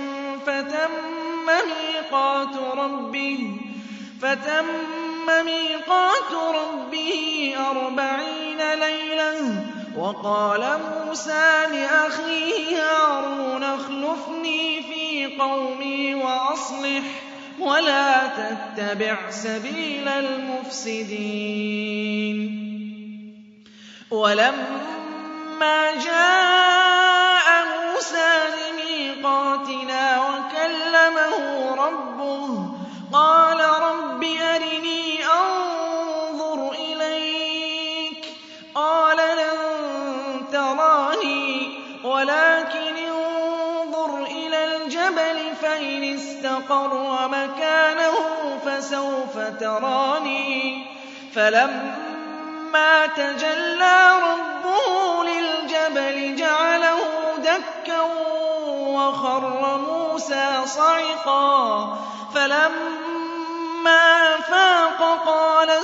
فَتَمَّ مِيقَاتُ رَبِّهِ 40 لَيْلَةً وَقَالَ مُوسَىٰ لِأَخِيهِ هَارُونَ اخْلُفْنِي فِي قَوْمِي وَأَصْلِحْ وَلَا تَتَّبِعْ سَبِيلَ الْمُفْسِدِينَ وَلَمَّا جَاءَ مُوسَىٰ لِمِيقَاتِنَا وَكَلَّمَهُ رَبُّهُ قَالَ رَبِّ أَرِنِي أَنظُرْ إِلَيْكَ قَالَ لَن تَرَانِي وَلَٰكِنِ انظُرْ إِلَى الْجَبَلِ فَإِنِ اسْتَقَرَّ مَكَانَهُ فَسَوْفَ تَرَانِي فَلَمَّا تَجَلَّىٰ رَبُّهُ لِلْجَبَلِ جَعَلَهُ دَكًّا وَخَرَّ مُوسَىٰ صَعِقًا فَلَمَّا أَفَاقَ قَالَ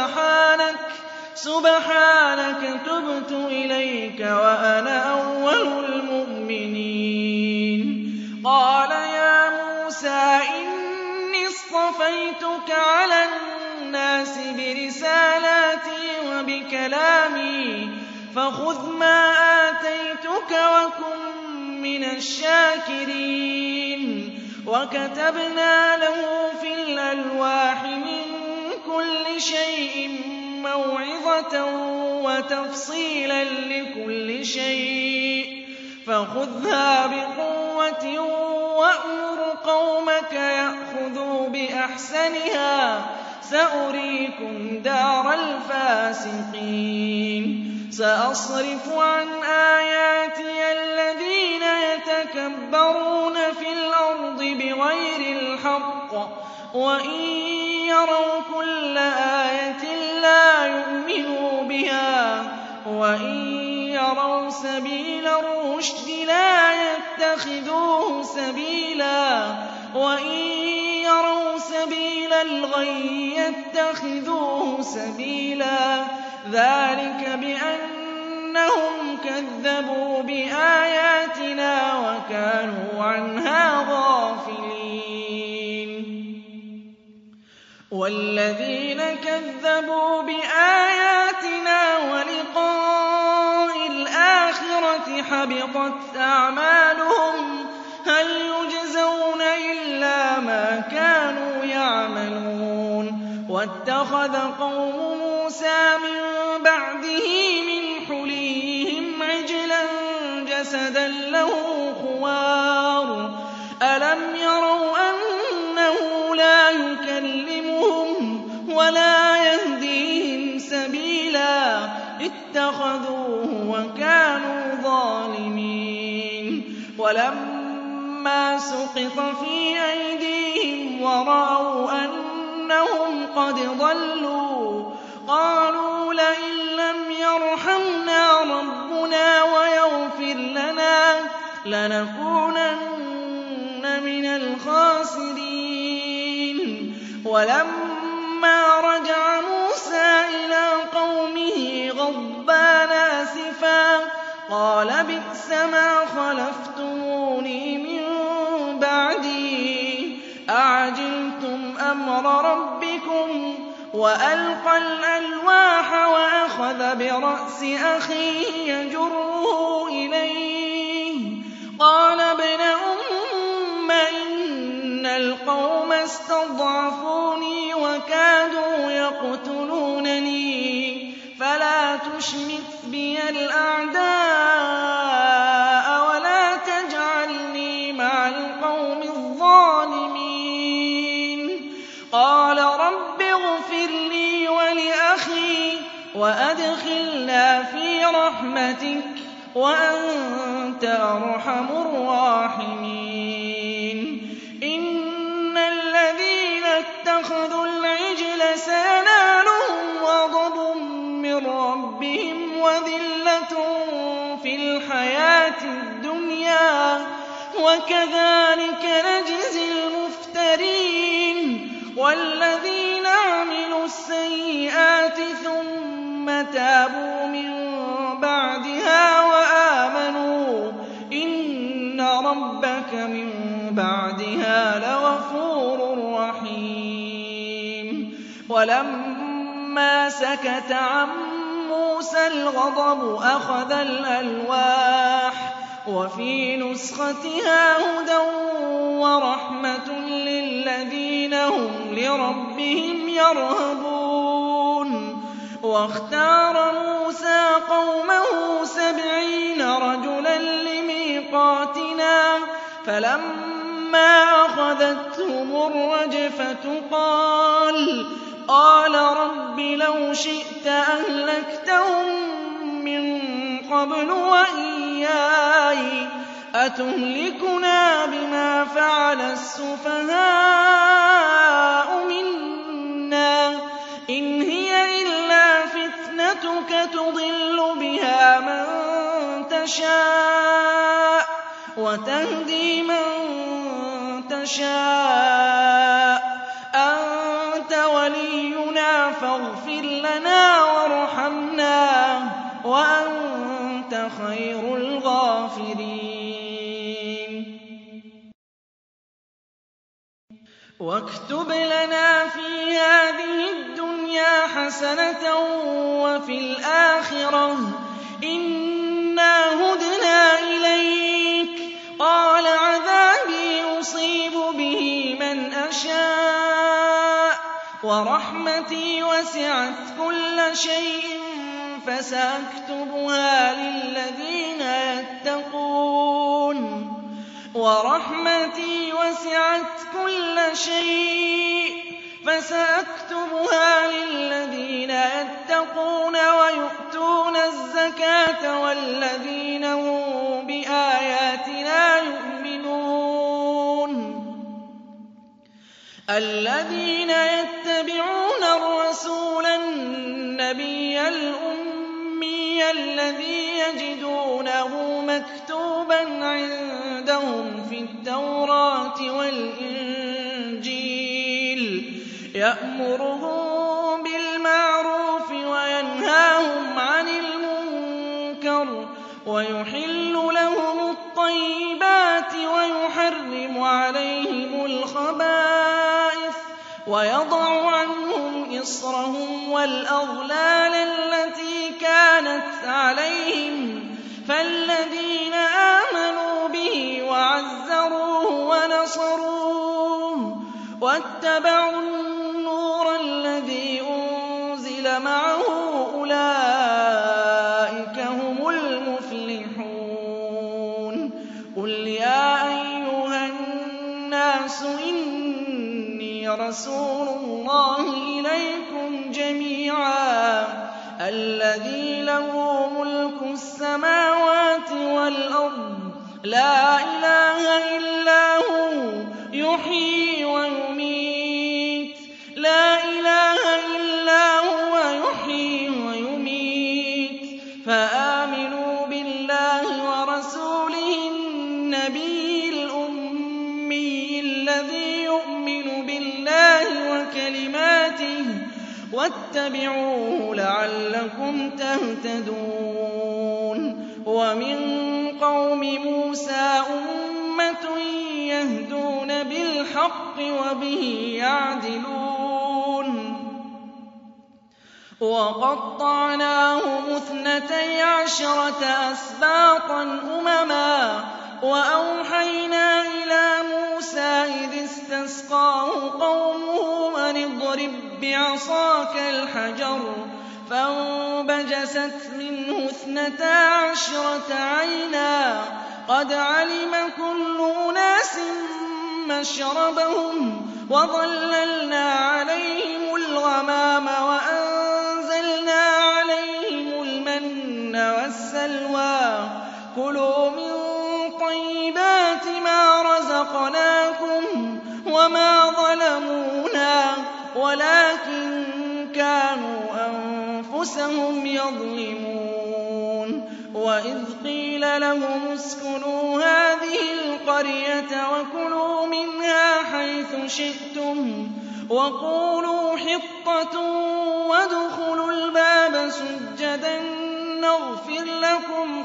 سُبْحَانَكَ تُبْتُ إِلَيْكَ وَأَنَا أَوَّلُ الْمُؤْمِنِينَ قَالَ يَا مُوسَىٰ إِنِّي اصْطَفَيْتُكَ عَلَى النَّاسِ بِرِسَالَاتِي وَبِكَلَامِي فَخُذْ مَا آتَيْتُكَ وَكُن مِّنَ الشَّاكِرِينَ وَكَتَبْنَا لَهُ فِي الْأَلْوَاحِ مِن كُلِّ شَيْءٍ مَّوْعِظَةً وَتَفْصِيلًا لِّكُلِّ شَيْءٍ فَخُذْهَا بِقُوَّةٍ وَأْمُرْ قَوْمَكَ يَأْخُذُوا بِأَحْسَنِهَا سَأُرِيكُمْ دَارَ الْفَاسِقِينَ سَأَصْرِفُ عَنْ آيَاتِيَ الَّذِينَ يَتَكَبَّرُونَ فِي الْأَرْضِ بِغَيْرِ الْحَقِّ وَإِن يَرَوْا كُلَّ آيَةٍ لَّا يُؤْمِنُوا بِهَا وَإِن يَرَوْا سَبِيلَ الرُّشْدِ لَا يَتَّخِذُوهُ سَبِيلًا وَإِن يَرَوْا سَبِيلَ الْغَيِّ يَتَّخِذُوهُ سَبِيلًا ذَلِكَ بِأَنَّهُمْ كَذَّبُوا بِآيَاتِنَا وَكَانُوا عَنْهَا غَافِلِينَ وَالَّذِينَ كَذَّبُوا بِآيَاتِنَا وَلِقَاءِ الْآخِرَةِ حَبِطَتْ أَعْمَالُهُمْ هَلْ يُجْزَوْنَ إِلَّا مَا كَانُوا يَعْمَلُونَ وَاتَّخَذَ قَوْمُ مُوسَىٰ مِن بَعْدِهِ مِنْ حُلِيِّهِمْ عِجْلًا جَسَدًا لَّهُ خُوَارٌ أَلَمْ يَرَوْا أَنَّهُ لَا يُكَلِّمُهُمْ وَلَا يَهْدِيهِمْ سَبِيلًا اتَّخَذُوهُ وَكَانُوا ظَالِمِينَ وَلَمَّا سُقِطَ فِي أَيْدِيهِمْ وَرَأَوْا أَنَّهُمْ قَدْ ضَلُّوا قَالُوا لَئِن لَّمْ يَرْحَمْنَا رَبُّنَا وَيَغْفِرْ لَنَا لَنَكُونَنَّ مِنَ الْخَاسِرِينَ وَلَمَّا رَجَعَ مُوسَىٰ إِلَىٰ قَوْمِهِ غَضْبَانَ أَسِفًا قَالَ بِئْسَمَا خَلَفْتُمُونِي مِن بَعْدِي أَعَجِلْتُمْ أَمْرَ رَبِّكُمْ وَأَلْقَى الْأَلْوَاحَ وَأَخَذَ بِرَأْسِ أَخِيهِ يَجُرُّهُ إِلَيْهِ قَالَ ابْنَ أُمَّ إِنَّ الْقَوْمَ اسْتَضْعَفُونِي وَكَادُوا يَقْتُلُونَنِي فَلَا تُشْمِتْ بِيَ الْأَعْدَاءَ وَلَا تَجْعَلْنِي مَعَ الْقَوْمِ الظَّالِمِينَ قَالَ رَبِّ اغْفِرْ لِي وَلِأَخِي وَأَدْخِلْنَا فِي رَحْمَتِكَ وَأَنتَ أَرْحَمُ الرَّاحِمِينَ إِنَّ الَّذِينَ اتَّخَذُوا الْعِجْلَ سَيَنَالُهُمْ غَضَبٌ مِّن رَّبِّهِمْ وَذِلَّةٌ فِي الْحَيَاةِ الدُّنْيَا ۚ وَكَذَٰلِكَ نَجْزِي الْمُفْتَرِينَ وَالَّذِينَ عَمِلُوا السَّيِّئَاتِ ثُمَّ تَابُوا مِن بَعْدِهَا وَآمَنُوا إِنَّ رَبَّكَ مِن بَعْدِهَا لَغَفُورٌ رَّحِيمٌ وَلَمَّا سَكَتَ عَن مُّوسَى الْغَضَبُ أَخَذَ الْأَلْوَاحَ وَفِي نُسْخَتِهَا هُدًى وَرَحْمَةٌ لِّلَّذِينَ هُمْ لِرَبِّهِمْ يَرْهَبُونَ وَاخْتَارَ مُوسَىٰ قَوْمَهُ 70 رَجُلًا لِّمِيقَاتِنَا فَلَمَّا أَخَذَتْهُمُ الرَّجْفَةُ قَالَ رَبِّ لَوْ شِئْتَ أَهْلَكْتَهُم مِّن قَبْلُ وَإِيَّايَ أَتُهْلِكُنَا بِمَا فَعَلَ السُّفَهَاءُ مِنَّا إِنْ هِيَ إِلَّا فِتْنَتُكَ تُضِلُّ بِهَا مَن تَشَاءُ وَتَهْدِي مَن تَشَاءُ أَنتَ وَلِيُّنَا فَاغْفِرْ لَنَا وَارْحَمْنَا وَأَنتَ خَيْرُ الْغَافِرِينَ وَاكْتُبْ لَنَا فِي هَٰذِهِ الدُّنْيَا حَسَنَةً وَفِي الْآخِرَةِ إِنَّا هُدْنَا إِلَيْكَ قَالَ عَذَابِي أُصِيبُ بِهِ مَنْ أَشَاءُ وَرَحْمَتِي وَسِعَتْ كُلَّ شَيْءٍ فَسَأَكْتُبُهَا لِلَّذِينَ يَتَّقُونَ وَيُؤْتُونَ الزَّكَاةَ وَالَّذِينَ هُم بِآيَاتِنَا يُؤْمِنُونَ الَّذِينَ يَتَّبِعُونَ الرَّسُولَ النَّبِيَّ الْأُمِّيَّ الأمي الذي يجدونه مكتوبا عندهم في التوراة والإنجيل يأمرهم بالمعروف وينهاهم عن المنكر ويحل لهم الطيبات ويحرم عليهم الخبائث ويضع عنهم إصرهم والأغلال التي كانت عليهم فالذين آمنوا به وعزروه ونصروه واتبعوا النور الذي أنزل معه أولئك هم المفلحون قل يا أيها الناس إني رسول الله إليكم جميعا الذي له ملك السماوات والأرض لا إله إلا هو يحيي ويميت لا إله إلا هو يحيي ويميت فآمنوا بالله ورسوله النبي الأمي الذي يؤمن بالله وكلماته واتبعوه لعلكم تهتدون ومن قوم موسى أمة يهدون بالحق وبه يعدلون وقطعناهم 12 أسباطا أمما وأوحينا إلى موسى إذ استسقاه قومه أن اضرب بعصاك الحجر فانبجست منه 12 عينا قد علم كل أناس مشربهم وظللنا عليهم الغمام وأنزلنا عليهم المن والسلوى كلوا من طيبات ما رزقناكم وما ظلمونا ولكن كانوا أنفسهم يظلمون وإذ قيل لهم اسكنوا هذه القرية وكلوا منها حيث شئتم وقولوا حطة وادخلوا الباب سجدا نغفر لكم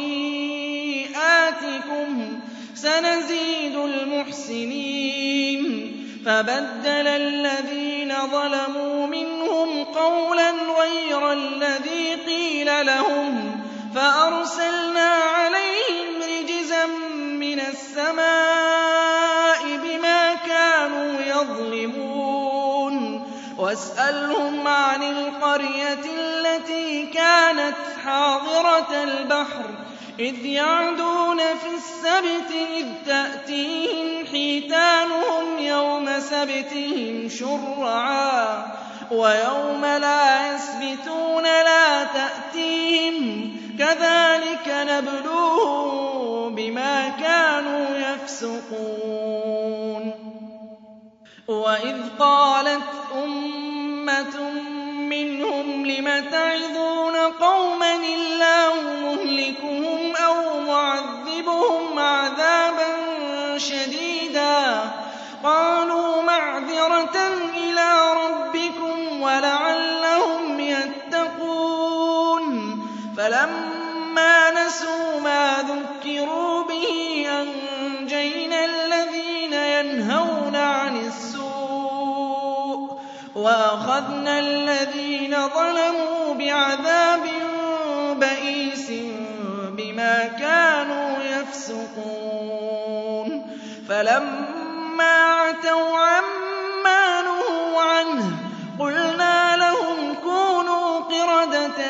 خطيئاتكم سنزيد المحسنين فبدل الذين ظلموا منهم قولا غير الذي قيل لهم فأرسلنا عليهم رجزا من السماء بما كانوا يظلمون واسألهم عن القرية التي كانت حاضرة البحر إذ يعدون في السبت إذ تأتيهم حيتانهم يوم سبتهم شرعا ويوم لا يسبتون لا تأتيهم كذلك نبلوهم بما كانوا يفسقون وإذ قالت أمة منهم لم تعظون قوما الله مهلكهم أو معذبهم عذابا شديدا قالوا معذرة إلى ربكم ولعلهم يتقون فلما نسوا ما ذكروا به أنجينا الذين ينهون عن السوء وأخذنا الذين ظلموا بعذاب بئيس بما كانوا يفسقون فلما عتوا عما نهوا عنه قلنا لهم كونوا قردة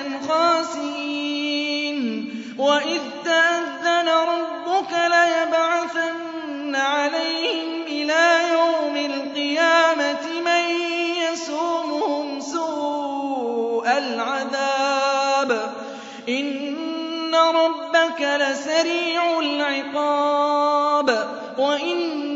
خاسئين وإذ تأذن ربك ليبعثن عليهم إلى يوم القيامة من يسومهم سوء العذاب إن ربك لسريع العقاب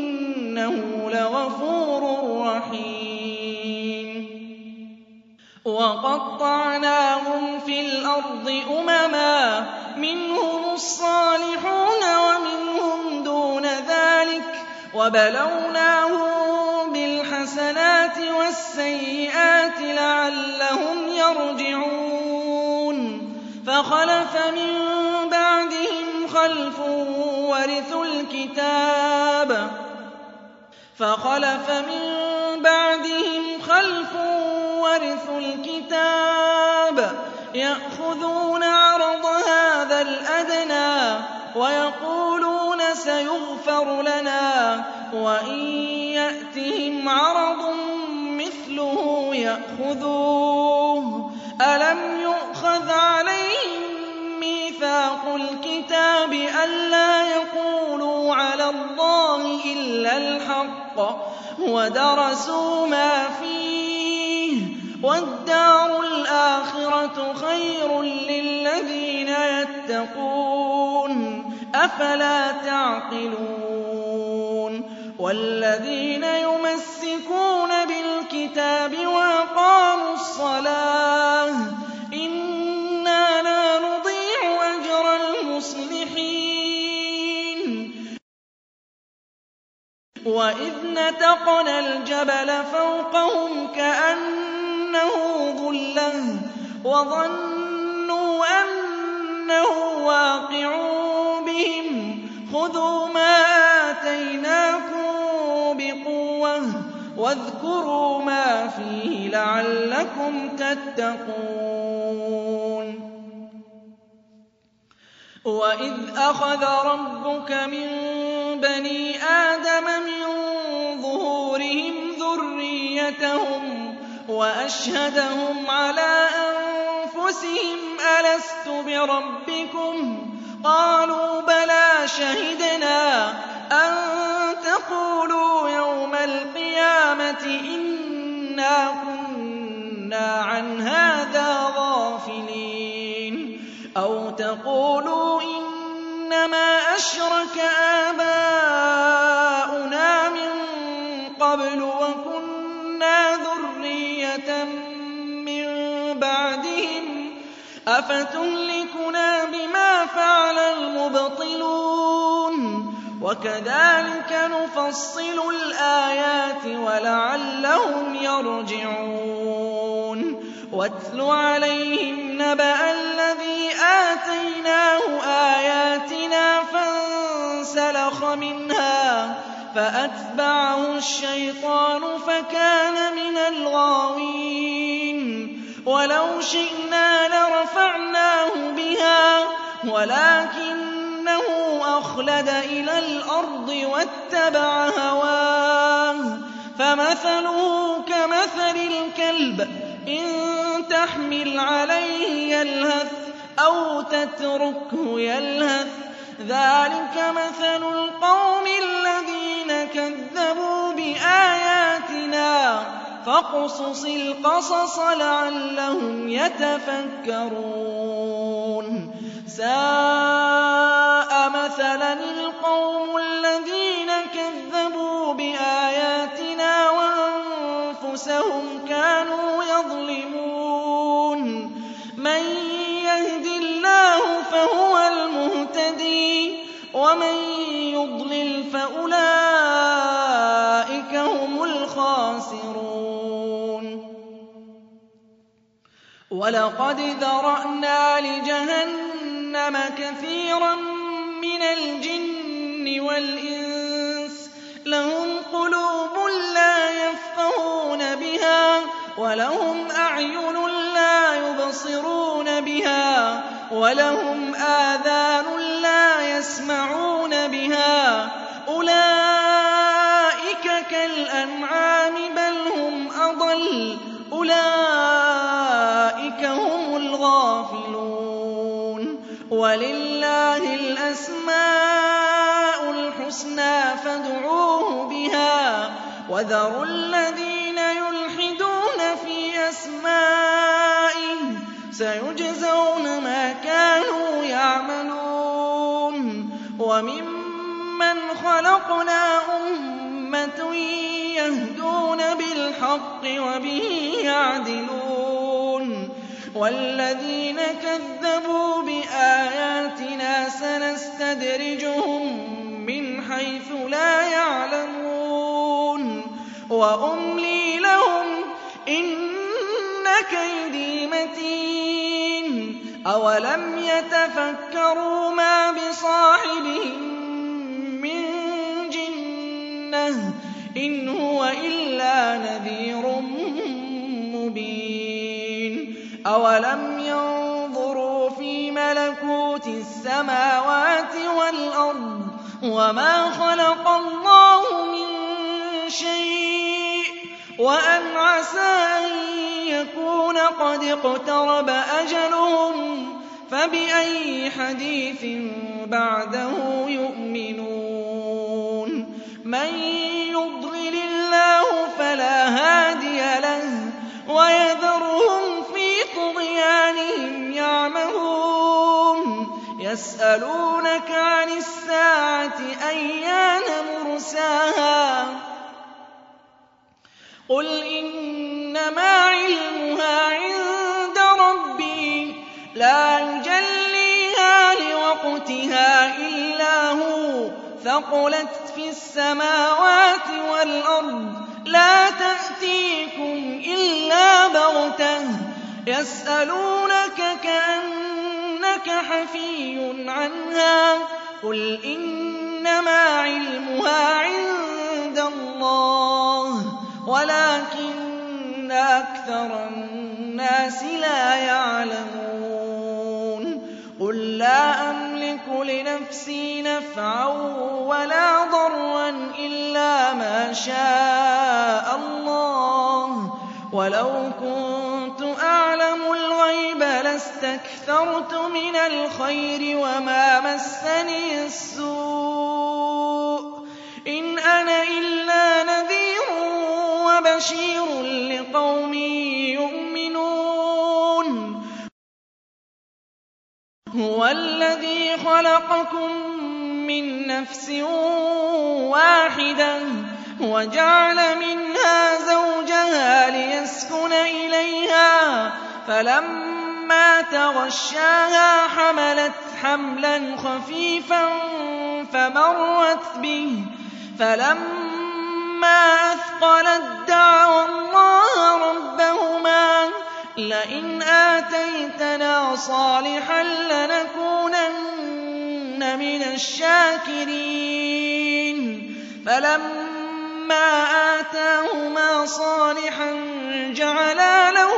وإنه لغفور رحيم وَقَطَّعْنَاهُمْ فِي الْأَرْضِ أُمَمًا مِّنْهُمُ الصَّالِحُونَ وَمِنْهُمْ دُونَ ذَٰلِكَ وَبَلَوْنَاهُم بِالْحَسَنَاتِ وَالسَّيِّئَاتِ لَعَلَّهُمْ يَرْجِعُونَ فَخَلَفَ مِن بَعْدِهِمْ خَلْفٌ وَرِثُوا الْكِتَابَ يَأْخُذُونَ عَرَضَ هَٰذَا الْأَدْنَىٰ وَيَقُولُونَ سَيُغْفَرُ لَنَا وَإِن يَأْتِهِمْ عَرَضٌ مِّثْلُهُ يَأْخُذُوهُ أَلَمْ يُؤْخَذْ عَلَيْهِم مِّيثَاقُ الْكِتَابِ أَلَّا يَقُولُوا عَلَى اللَّهِ إِلَّا الْحَقَّ وَدَرَسُوا مَا فِيهِ ۗ وَالدَّارُ الْآخِرَةُ خَيْرٌ لِّلَّذِينَ يَتَّقُونَ ۗ أَفَلَا تَعْقِلُونَ وَالَّذِينَ يُمَسِّكُونَ بِالْكِتَابِ وَأَقَامُوا الصَّلَاةَ إِنَّا لَا نُضِيعُ أَجْرَ الْمُصْلِحِينَ وَإِذْ نَتَقْنَا الْجَبَلَ فَوْقَهُمْ كَأَنَّهُ ظُلَّةٌ وَظَنُّوا أَنَّهُ وَاقِعٌ بِهِمْ خُذُوا مَا آتَيْنَاكُم بِقُوَّةٍ وَاذْكُرُوا مَا فِيهِ لَعَلَّكُمْ تَتَّقُونَ وَإِذْ أَخَذَ رَبُّكَ مِن بَنِي آدَمَ مِن ظُهُورِهِمْ ذُرِّيَّتَهُمْ وَأَشْهَدَهُمْ عَلَىٰ أَنفُسِهِمْ أَلَسْتُ بِرَبِّكُمْ ۖ قَالُوا بَلَىٰ شَهِدْنَا أَن تَقُولُوا يَوْمَ الْقِيَامَةِ إِنَّا كُنَّا عَنْ هَٰذَا غَافِلِينَ أَوْ تَقُولُوا إِنَّمَا أَشْرَكَ آبَاؤُنَا مِن قَبْلُ وَكُنَّا ذُرِّيَّةً مِّن بَعْدِهِمْ ۖ أَفَتُهْلِكُنَا بِمَا فَعَلَ الْمُبْطِلُونَ وَكَذَٰلِكَ نُفَصِّلُ الْآيَاتِ وَلَعَلَّهُمْ يَرْجِعُونَ وَاتْلُ عَلَيْهِمْ نَبَأَ الَّذِي آتَيْنَاهُ آيَاتِنَا فَانسَلَخَ مِنْهَا فَأَتْبَعَهُ الشَّيْطَانُ فَكَانَ مِنَ الْغَاوِينَ وَلَوْ شِئْنَا لَرَفَعْنَاهُ بِهَا وَلَٰكِنَّهُ أَخْلَدَ إِلَى الْأَرْضِ وَاتَّبَعَ هَوَاهُ فَمَثَلُهُ كَمَثَلِ الْكَلْبِ إِن تَحْمِلْ عَلَيْهِ يَلْهَثْ أَوْ تَتْرُكْهُ يَلْهَث ۚ ذَٰلِكَ مَثَلُ الْقَوْمِ الَّذِينَ كَذَّبُوا بِآيَاتِنَا ۚ فَاقْصُصِ الْقَصَصَ لَعَلَّهُمْ يَتَفَكَّرُونَ سَاءَ مَثَلًا الْقَوْمُ الَّذِينَ كَذَّبُوا بِآيَاتِنَا وَأَنفُسَهُمْ كَانُوا يَظْلِمُونَ مَن يَهْدِ اللَّهُ فَهُوَ الْمُهْتَدِي وَمَن يُضْلِلْ فَأُولَٰئِكَ هُمُ الْخَاسِرُونَ وَلَقَدْ ذَرَأْنَا لِجَهَنَّمَ كَثِيرًا مِّنَ الْجِنِّ وَالْإِنسِ لَهُمْ قُلُوبٌ لَّا يَفْقَهُونَ بِهَا وَلَهُمْ أَعْيُنٌ لَّا يُبْصِرُونَ بِهَا وَلَهُمْ آذَانٌ لَّا يَسْمَعُونَ بِهَا أُولَٰئِكَ كَالْأَنْعَامِ بَلْ هُمْ أَضَلُّ أُولَٰئِكَ هُمُ الْغَافِلُونَ وَلِلَّهِ الْأَسْمَاءُ الْحُسْنَىٰ فَادْعُوهُ بِهَا وَذَرُوا الَّذِينَ يُلْحِدُونَ فِي أَسْمَائِهِ ۚ سَيُجْزَوْنَ مَا كَانُوا يَعْمَلُونَ وَمِمَّنْ خَلَقْنَا أُمَّةٌ يَهْدُونَ بِالْحَقِّ وَبِهِ يَعْدِلُونَ وَالَّذِينَ كَذَّبُوا بِآيَاتِنَا سَنَسْتَدْرِجُهُم مِّنْ حَيْثُ لَا يَعْلَمُونَ وَأُمْلِي لَهُمْ إِنَّ كَيْدِي مَتِينٌ أَوَلَمْ يَتَفَكَّرُوا مَا بِصَاحِبِهِم مِّن جِنَّةٍ إِنْ هُوَ إِلَّا نَذِيرٌ مُّبِينٌ أَوَلَمْ يَنظُرُوا فِي مَلَكُوتِ السَّمَاوَاتِ وَالْأَرْضِ وَمَا خَلَقَ اللَّهُ مِن شَيْءٍ وَأَنْ عَسَىٰ أَن يَكُونَ قَدِ اقْتَرَبَ أَجَلُهُمْ فَبِأَيِّ حَدِيثٍ بَعْدَهُ يُؤْمِنُونَ مَن يُضْلِلِ اللَّهُ فَلَا هَادِيَ لَهُ وَيَذَرُهُمْ فِي طُغْيَانِهِمْ يَعْمَهُونَ يَسْأَلُونَكَ عَنِ السَّاعَةِ أَيَّانَ مُرْسَاهَا قُلْ إِنَّمَا عِلْمُهَا عِندَ رَبِّي لَا يُجَلِّيهَا لِوَقْتِهَا إِلَّا هُوَ ثَقُلَتْ فِي السَّمَاوَاتِ وَالْأَرْضِ لَا تَأْتِيكُمْ إِلَّا بَغْتَةً يَسْأَلُونَكَ كَأَنَّكَ حَفِيٌّ عَنْهَا قُلْ إِنَّمَا عِلْمُهَا عِندَ اللَّهِ وَلَٰكِنَّ أَكْثَرَ النَّاسِ لَا يَعْلَمُونَ قُل لَّا أَمْلِكُ لِنَفْسِي نَفْعًا وَلَا ضَرًّا إِلَّا مَا شَاءَ اللَّهُ وَلَوْ كُنتُ أَعْلَمُ الْغَيْبَ لَاسْتَكْثَرْتُ مِنَ الْخَيْرِ وَمَا مَسَّنِيَ السُّوءُ إِنْ أَنَا إِلَّا نَذِيرٌ وَبَشِيرٌ لِّقَوْمٍ يُؤْمِنُونَ هُوَ الَّذِي خَلَقَكُم مِّن نَّفْسٍ وَاحِدَةٍ وَجَعَلَ مِنْهَا زَوْجَهَا لِيَسْكُنَ إِلَيْهَا فَلَمَّا تَغَشَّاهَا حَمَلَتْ حَمْلًا خَفِيفًا فَمَرَّتْ بِهِ فَلَمَّا أَثْقَلَت دَّعَوَا اللَّهَ رَبَّهُمَا لَئِنْ آتَيْتَنَا صَالِحًا لَّنَكُونَنَّ مِنَ الشَّاكِرِينَ فَلَمَّا آتَاهُمَا صَالِحًا جَعَلَا لَهُ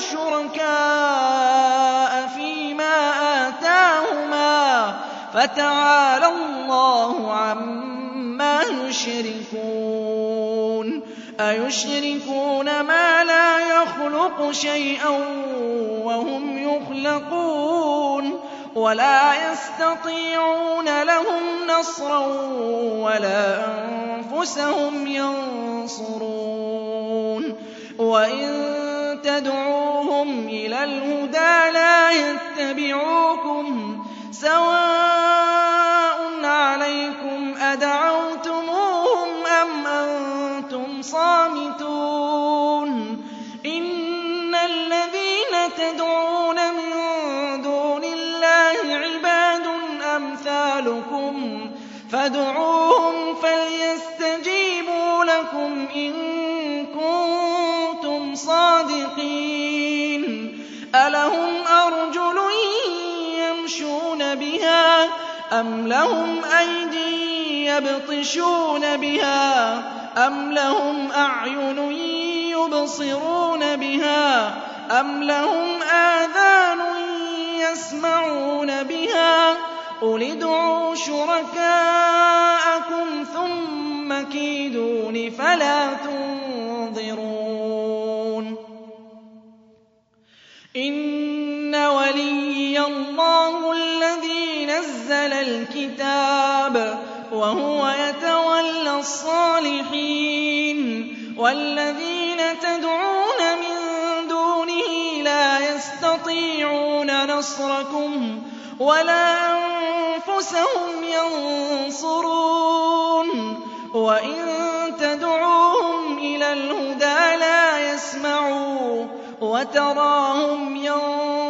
شُرَكَاءَ فِيمَا آتَاهُمَا فَتَعَالَى اللَّهُ عَمَّا يُشْرِكُونَ أَيُشْرِكُونَ مَا لَا يَخْلُقُ شَيْئًا وَهُمْ يُخْلَقُونَ وَلَا يَسْتَطِيعُونَ لَهُمْ نَصْرًا وَلَا أَنفُسَهُمْ يَنصُرُونَ وَإِن تَدْعُوهُمْ إِلَى الْهُدَىٰ لَا يَتَّبِعُوكُمْ سَوَاءٌ عَلَيْكُمْ أَدَعَوْتُمُوهُمْ أَمْ أَنتُمْ صَامِتُونَ إِنَّ الَّذِينَ تَدْعُونَ مِن دُونِ اللَّهِ عِبَادٌ أَمْثَالُكُمْ فَادْعُوهُمْ فَلْيَسْتَجِيبُوا لَكُمْ إِن كُنتُمْ صَادِقِينَ أَلَهُمْ أَرْجُلٌ يَمْشُونَ بِهَا أَمْ لَهُمْ أَيْدٍ يَبْطِشُونَ بِهَا أَمْ لَهُمْ أَعْيُنٌ يُبْصِرُونَ بِهَا أَمْ لَهُمْ آذَانٌ يَسْمَعُونَ بِهَا قُلِ ادْعُوا شُرَكَاءَكُمْ ثُمَّ كِيدُونِ فَلَا تُنظِرُونِ إِنَّ وَلِيَّ اللَّهُ الَّذِي نَزَّلَ الْكِتَابَ وَهُوَ يَتَوَلَّى الصَّالِحِينَ وَالَّذِينَ تَدْعُونَ مِن دُونِهِ لَا يَسْتَطِيعُونَ نَصْرَكُمْ وَلَا أَنفُسَهُمْ يَنصُرُونَ وَإِن تَدْعُوهُمْ إِلَى الْهُدَىٰ لَا يَسْمَعُوا وَتَرَاهُمْ يَنظُرُونَ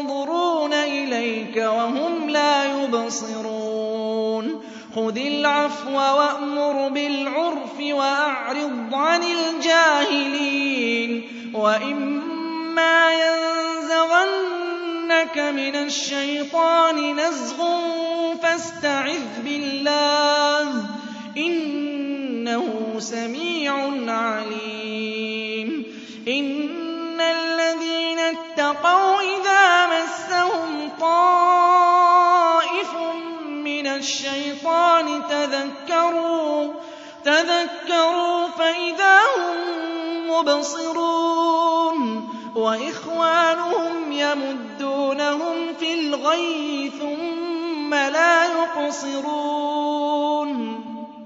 إِلَيْكَ وَهُمْ لَا يُبْصِرُونَ خُذِ الْعَفْوَ وَأْمُرْ بِالْعُرْفِ وَأَعْرِضْ عَنِ الْجَاهِلِينَ وَإِمَّا يَنزَغَنَّكَ مِنَ الشَّيْطَانِ نَزْغٌ فَاسْتَعِذْ بِاللَّهِ ۖ إِنَّهُ سَمِيعٌ عَلِيمٌ إِنَّ الَّذِينَ اتَّقَوْا إِذَا مَسَّهُمْ طَائِفٌ مِّنَ الشَّيْطَانِ تَذَكَّرُوا فَإِذَا هُم مُّبْصِرُونَ وَإِخْوَانُهُمْ يَمُدُّونَهُمْ فِي الْغَيِّ ثُمَّ لَا يُقْصِرُونَ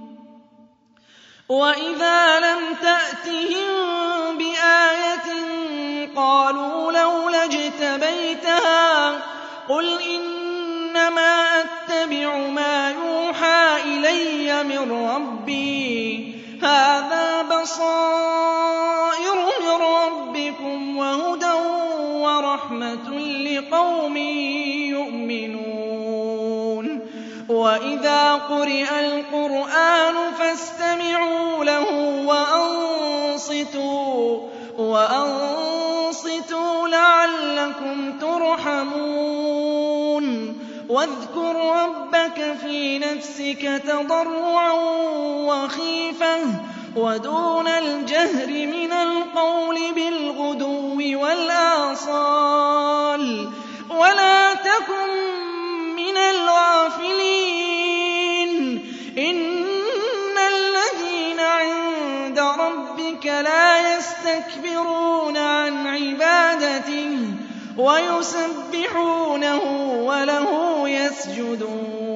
وَإِذَا لَمْ تَأْتِهِم بِآيَةٍ قَالُوا لَوْلَا اجْتَبَيْتَهَا قُلْ إِنَّمَا أَتَّبِعُ مَا يُوحَىٰ إِلَيَّ مِن رَّبِّي هَٰذَا بَصَائِرُ مِن رَّبِّكُمْ وَهُدًى وَرَحْمَةٌ لِّقَوْمٍ يُؤْمِنُونَ وَإِذَا قُرِئَ الْقُرْآنُ فَاسْتَمِعُوا لَهُ وَأَنصِتُوا لَعَلَّكُمْ تُرْحَمُونَ وَاذْكُر رَّبَّكَ فِي نَفْسِكَ تَضَرُّعًا وَخِيفَةً وَدُونَ الْجَهْرِ مِنَ الْقَوْلِ بِالْغُدُوِّ وَالْآصَالِ وَلَا تَكُن مِّنَ الْغَافِلِينَ إِنَّ الَّذِينَ عِندَ رَبِّكَ لَا يَسْتَكْبِرُونَ عَنْ عِبَادَتِهِ وَيُسَبِّحُونَهُ وَلَهُ يَسْجُدُونَ